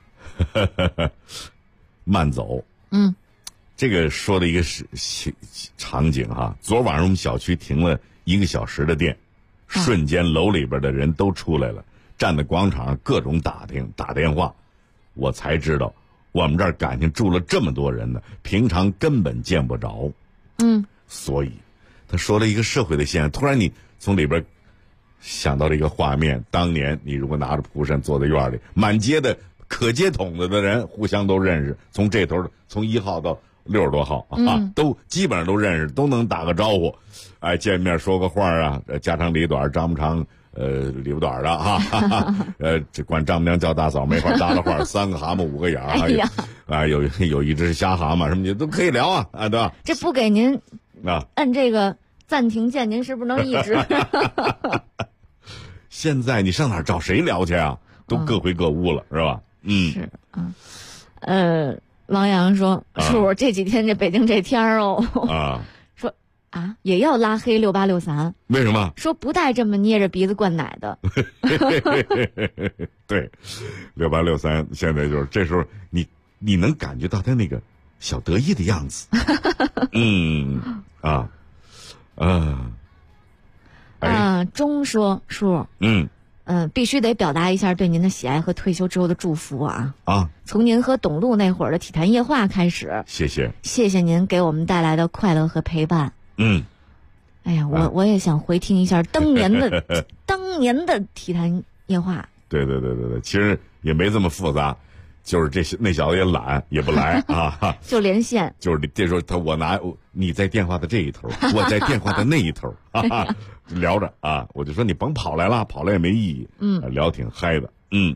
慢走。这个说的一个场景哈。昨晚上我们小区停了1个小时的电，瞬间楼里边的人都出来了，站在广场上各种打电话，我才知道我们这儿感情住了这么多人呢，平常根本见不着。所以他说了一个社会的现象，突然你从里边想到了一个画面，当年你如果拿着蒲扇坐在院里，满街的可接筒子的人互相都认识，从这头从1号到60多号都基本上都认识，都能打个招呼，见面说个话啊，家长里短，长不长里不短的哈，这管丈母娘叫大嫂没法搭了话，3个蛤蟆5个眼儿，有1只瞎蛤蟆什么的都可以聊啊，对吧？ 这不给您按这个暂停键，您是不是能一直？ 现在你上哪儿找谁聊去啊？都各回各屋了，是吧？ 是啊。王阳说：“叔，这几天这北京这天儿说也要拉黑68、63， 为什么？ 说不带这么捏着鼻子灌奶的。 对，68、63现在就是这时候你能感觉到他那个小得意的样子。 钟说叔，必须得表达一下对您的喜爱和退休之后的祝福啊！从您和董路那会儿的体坛夜话开始，谢谢您给我们带来的快乐和陪伴。哎呀，我也想回听一下当年的体坛夜话。 对，其实也没这么复杂，就是那小子也懒，也不来啊， 就连线， 就是这时候你在电话的这一头，我在电话的那一头聊着啊，我就说你甭跑来了，跑来也没意义。聊挺嗨的。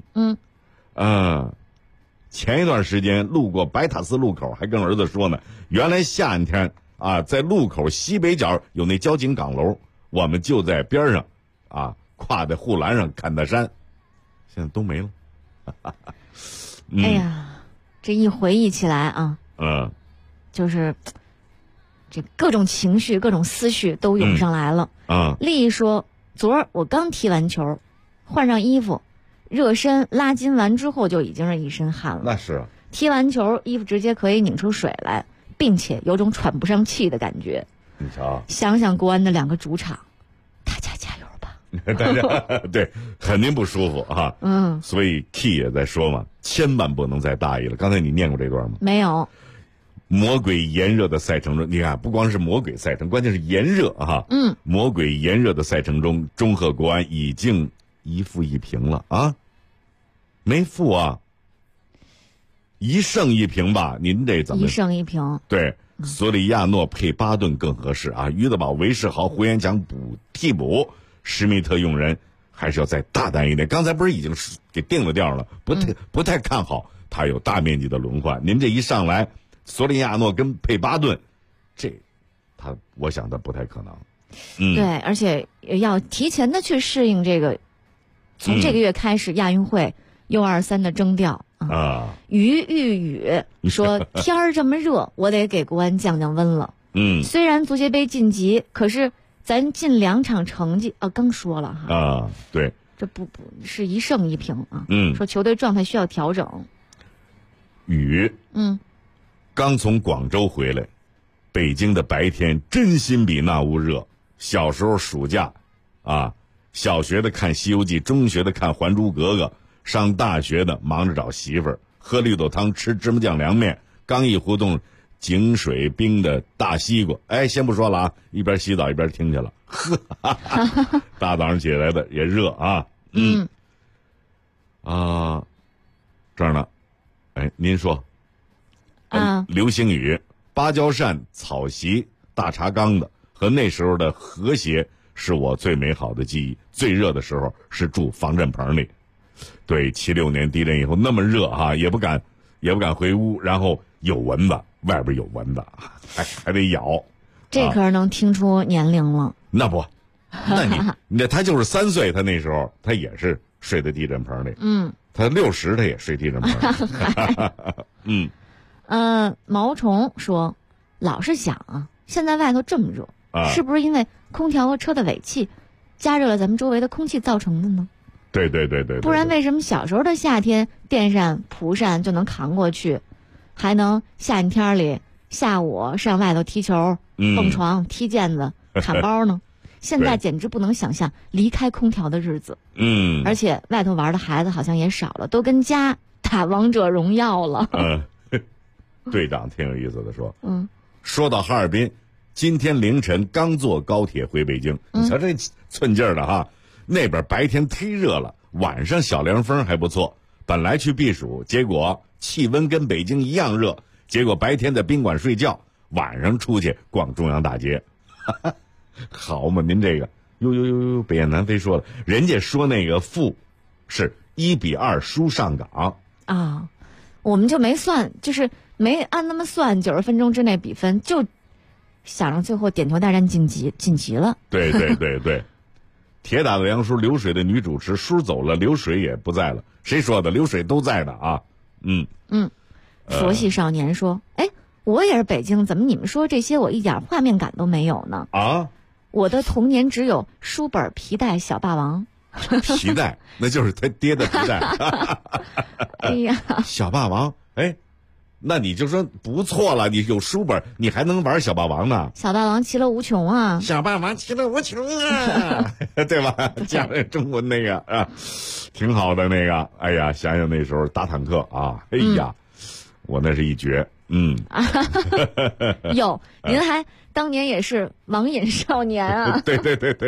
前一段时间路过白塔寺路口，还跟儿子说呢，原来夏天在路口西北角有那交警岗楼，我们就在边上跨在护栏上看大山，现在都没了。 哎呀，这一回忆起来啊，就是这各种情绪、各种思绪都涌上来了。丽说，昨儿我刚踢完球，换上衣服，热身拉筋完之后就已经是一身汗了。 那是踢完球，衣服直接可以拧出水来，并且有种喘不上气的感觉。 你瞧， 想想国安的2个主场，大家加油吧！ 大家对，肯定不舒服啊。所以 Key 也在说嘛，千万不能再大意了。刚才你念过这段吗？ 没有。 魔鬼炎热的赛程中，你看，不光是魔鬼赛程，关键是炎热啊。魔鬼炎热的赛程中，中赫国安已经1负1平了啊，没负啊，1胜1平吧？您这怎么 1胜1平？ 对，索里亚诺配巴顿更合适啊。于德堡、韦世豪、胡延强替补，施密特用人还是要再大胆一点。刚才不是已经给定了调了，不太看好他有大面积的轮换。您这一上来，索里亚诺跟佩巴顿，我想他不太可能。 对，而且要提前的去适应这个，从这个月开始亚运会U23的征调啊。于玉宇说：“天儿这么热，我得给国安降降温了。”虽然足协杯晋级，可是咱近2场成绩刚说了哈。 对， 这不是1胜1平啊。说球队状态需要调整。 雨，刚从广州回来，北京的白天真心比那屋热。小时候暑假，小学的看《西游记》，中学的看《还珠格格》，上大学的忙着找媳妇儿，喝绿豆汤，吃芝麻酱凉面，刚一活动，井水冰的大西瓜。先不说了啊，一边洗澡一边听去了。大早上起来的也热啊。这儿呢，您说，流星雨、芭蕉扇、草席、大茶缸的，和那时候的和谐是我最美好的记忆。最热的时候是住防震棚里，对，76年地震以后那么热也不敢回屋，然后有蚊子，外边有蚊子，还得咬。 这可能听出年龄了。 那不，那他就是3岁，他那时候他也是睡在地震棚里。他60他也睡地震棚。 毛虫说，老是想啊，现在外头这么热，是不是因为空调和车的尾气加热了咱们周围的空气造成的呢？ 对， 不然为什么小时候的夏天电扇、蒲扇就能扛过去，还能下雨天里下午上外头踢球、蹦床、踢毽子、砍包呢？现在简直不能想象离开空调的日子。而且外头玩的孩子好像也少了，都跟家打王者荣耀了。 队长挺有意思的说，说到哈尔滨，今天凌晨刚坐高铁回北京，你瞧这寸劲儿的哈，那边白天忒热了，晚上小凉风还不错。本来去避暑，结果气温跟北京一样热，结果白天在宾馆睡觉，晚上出去逛中央大街。好嘛，您这个呦，北雁南飞说了，人家说那个负是1-2输上港啊，我们就没算，就是没按那么算，90分钟之内比分，就想着最后点球大战晋级了。 对，铁打的梁叔，流水的女主持，叔走了，流水也不在了。谁说的？流水都在的啊。 佛系少年说，我也是北京，怎么你们说这些我一点画面感都没有呢？我的童年只有书本、皮带、小霸王。 皮带那就是他爹的皮带。 哎呀， 小霸王，那你就说不错了，你有书本，你还能玩小霸王呢。 小霸王其乐无穷啊！ 小霸王其乐无穷啊，对吧？加上中文那个啊，挺好的那个。哎呀，想想那时候打坦克啊，哎呀，我那是一绝。 有，您还当年也是网瘾少年啊。 对。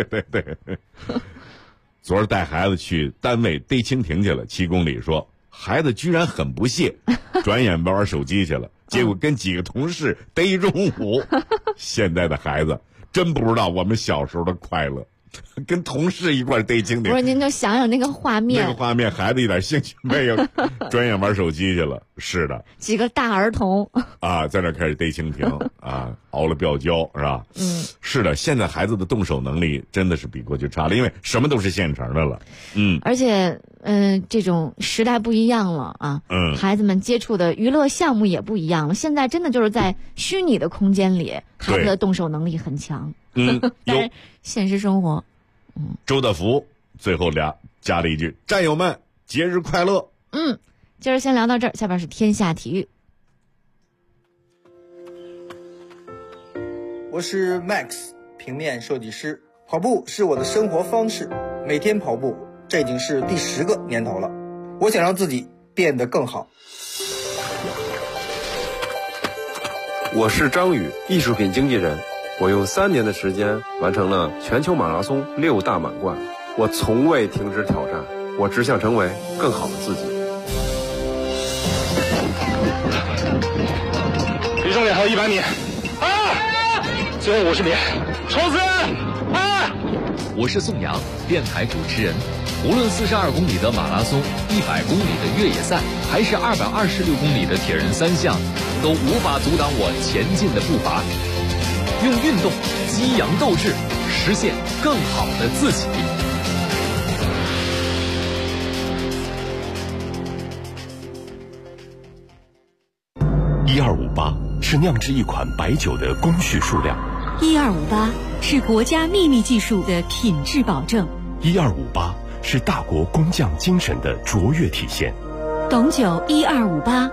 昨儿带孩子去单位逮蜻蜓去了，7公里，说孩子居然很不屑，转眼玩手机去了，结果跟几个同事逮一中午。现在的孩子真不知道我们小时候的快乐，跟同事一块逮蜻蜓。 不是，您就想想那个画面， 那个画面，孩子一点兴趣没有，转眼玩手机去了。是的， 几个大儿童在那开始逮蜻蜓熬了吊胶是吧？是的，现在孩子的动手能力真的是比过去差了，因为什么都是现成的了。 而且这种时代不一样了啊。孩子们接触的娱乐项目也不一样了，现在真的就是在虚拟的空间里，孩子的动手能力很强。但是现实生活， 周大福最后加了一句：“战友们，节日快乐。” 今儿先聊到这儿，下边是天下体育。 我是 Max， 平面设计师。跑步是我的生活方式，每天跑步，这已经是第10个年头了。我想让自己变得更好。 我是张宇，艺术品经纪人。我用3年的时间完成了全球马拉松6大满贯。我从未停止挑战，我只想成为更好的自己。 离终点还有100米，最后50米，冲刺！ 我是宋阳，电台主持人。无论42公里的马拉松、100公里的越野赛，还是226公里的铁人3项，都无法阻挡我前进的步伐。用运动激扬斗志，实现更好的自己。 1258是酿制一款白酒的工序数量 ，1258是国家秘密技术的品质保证， 1258 是大国工匠精神的卓越体现。 董九1258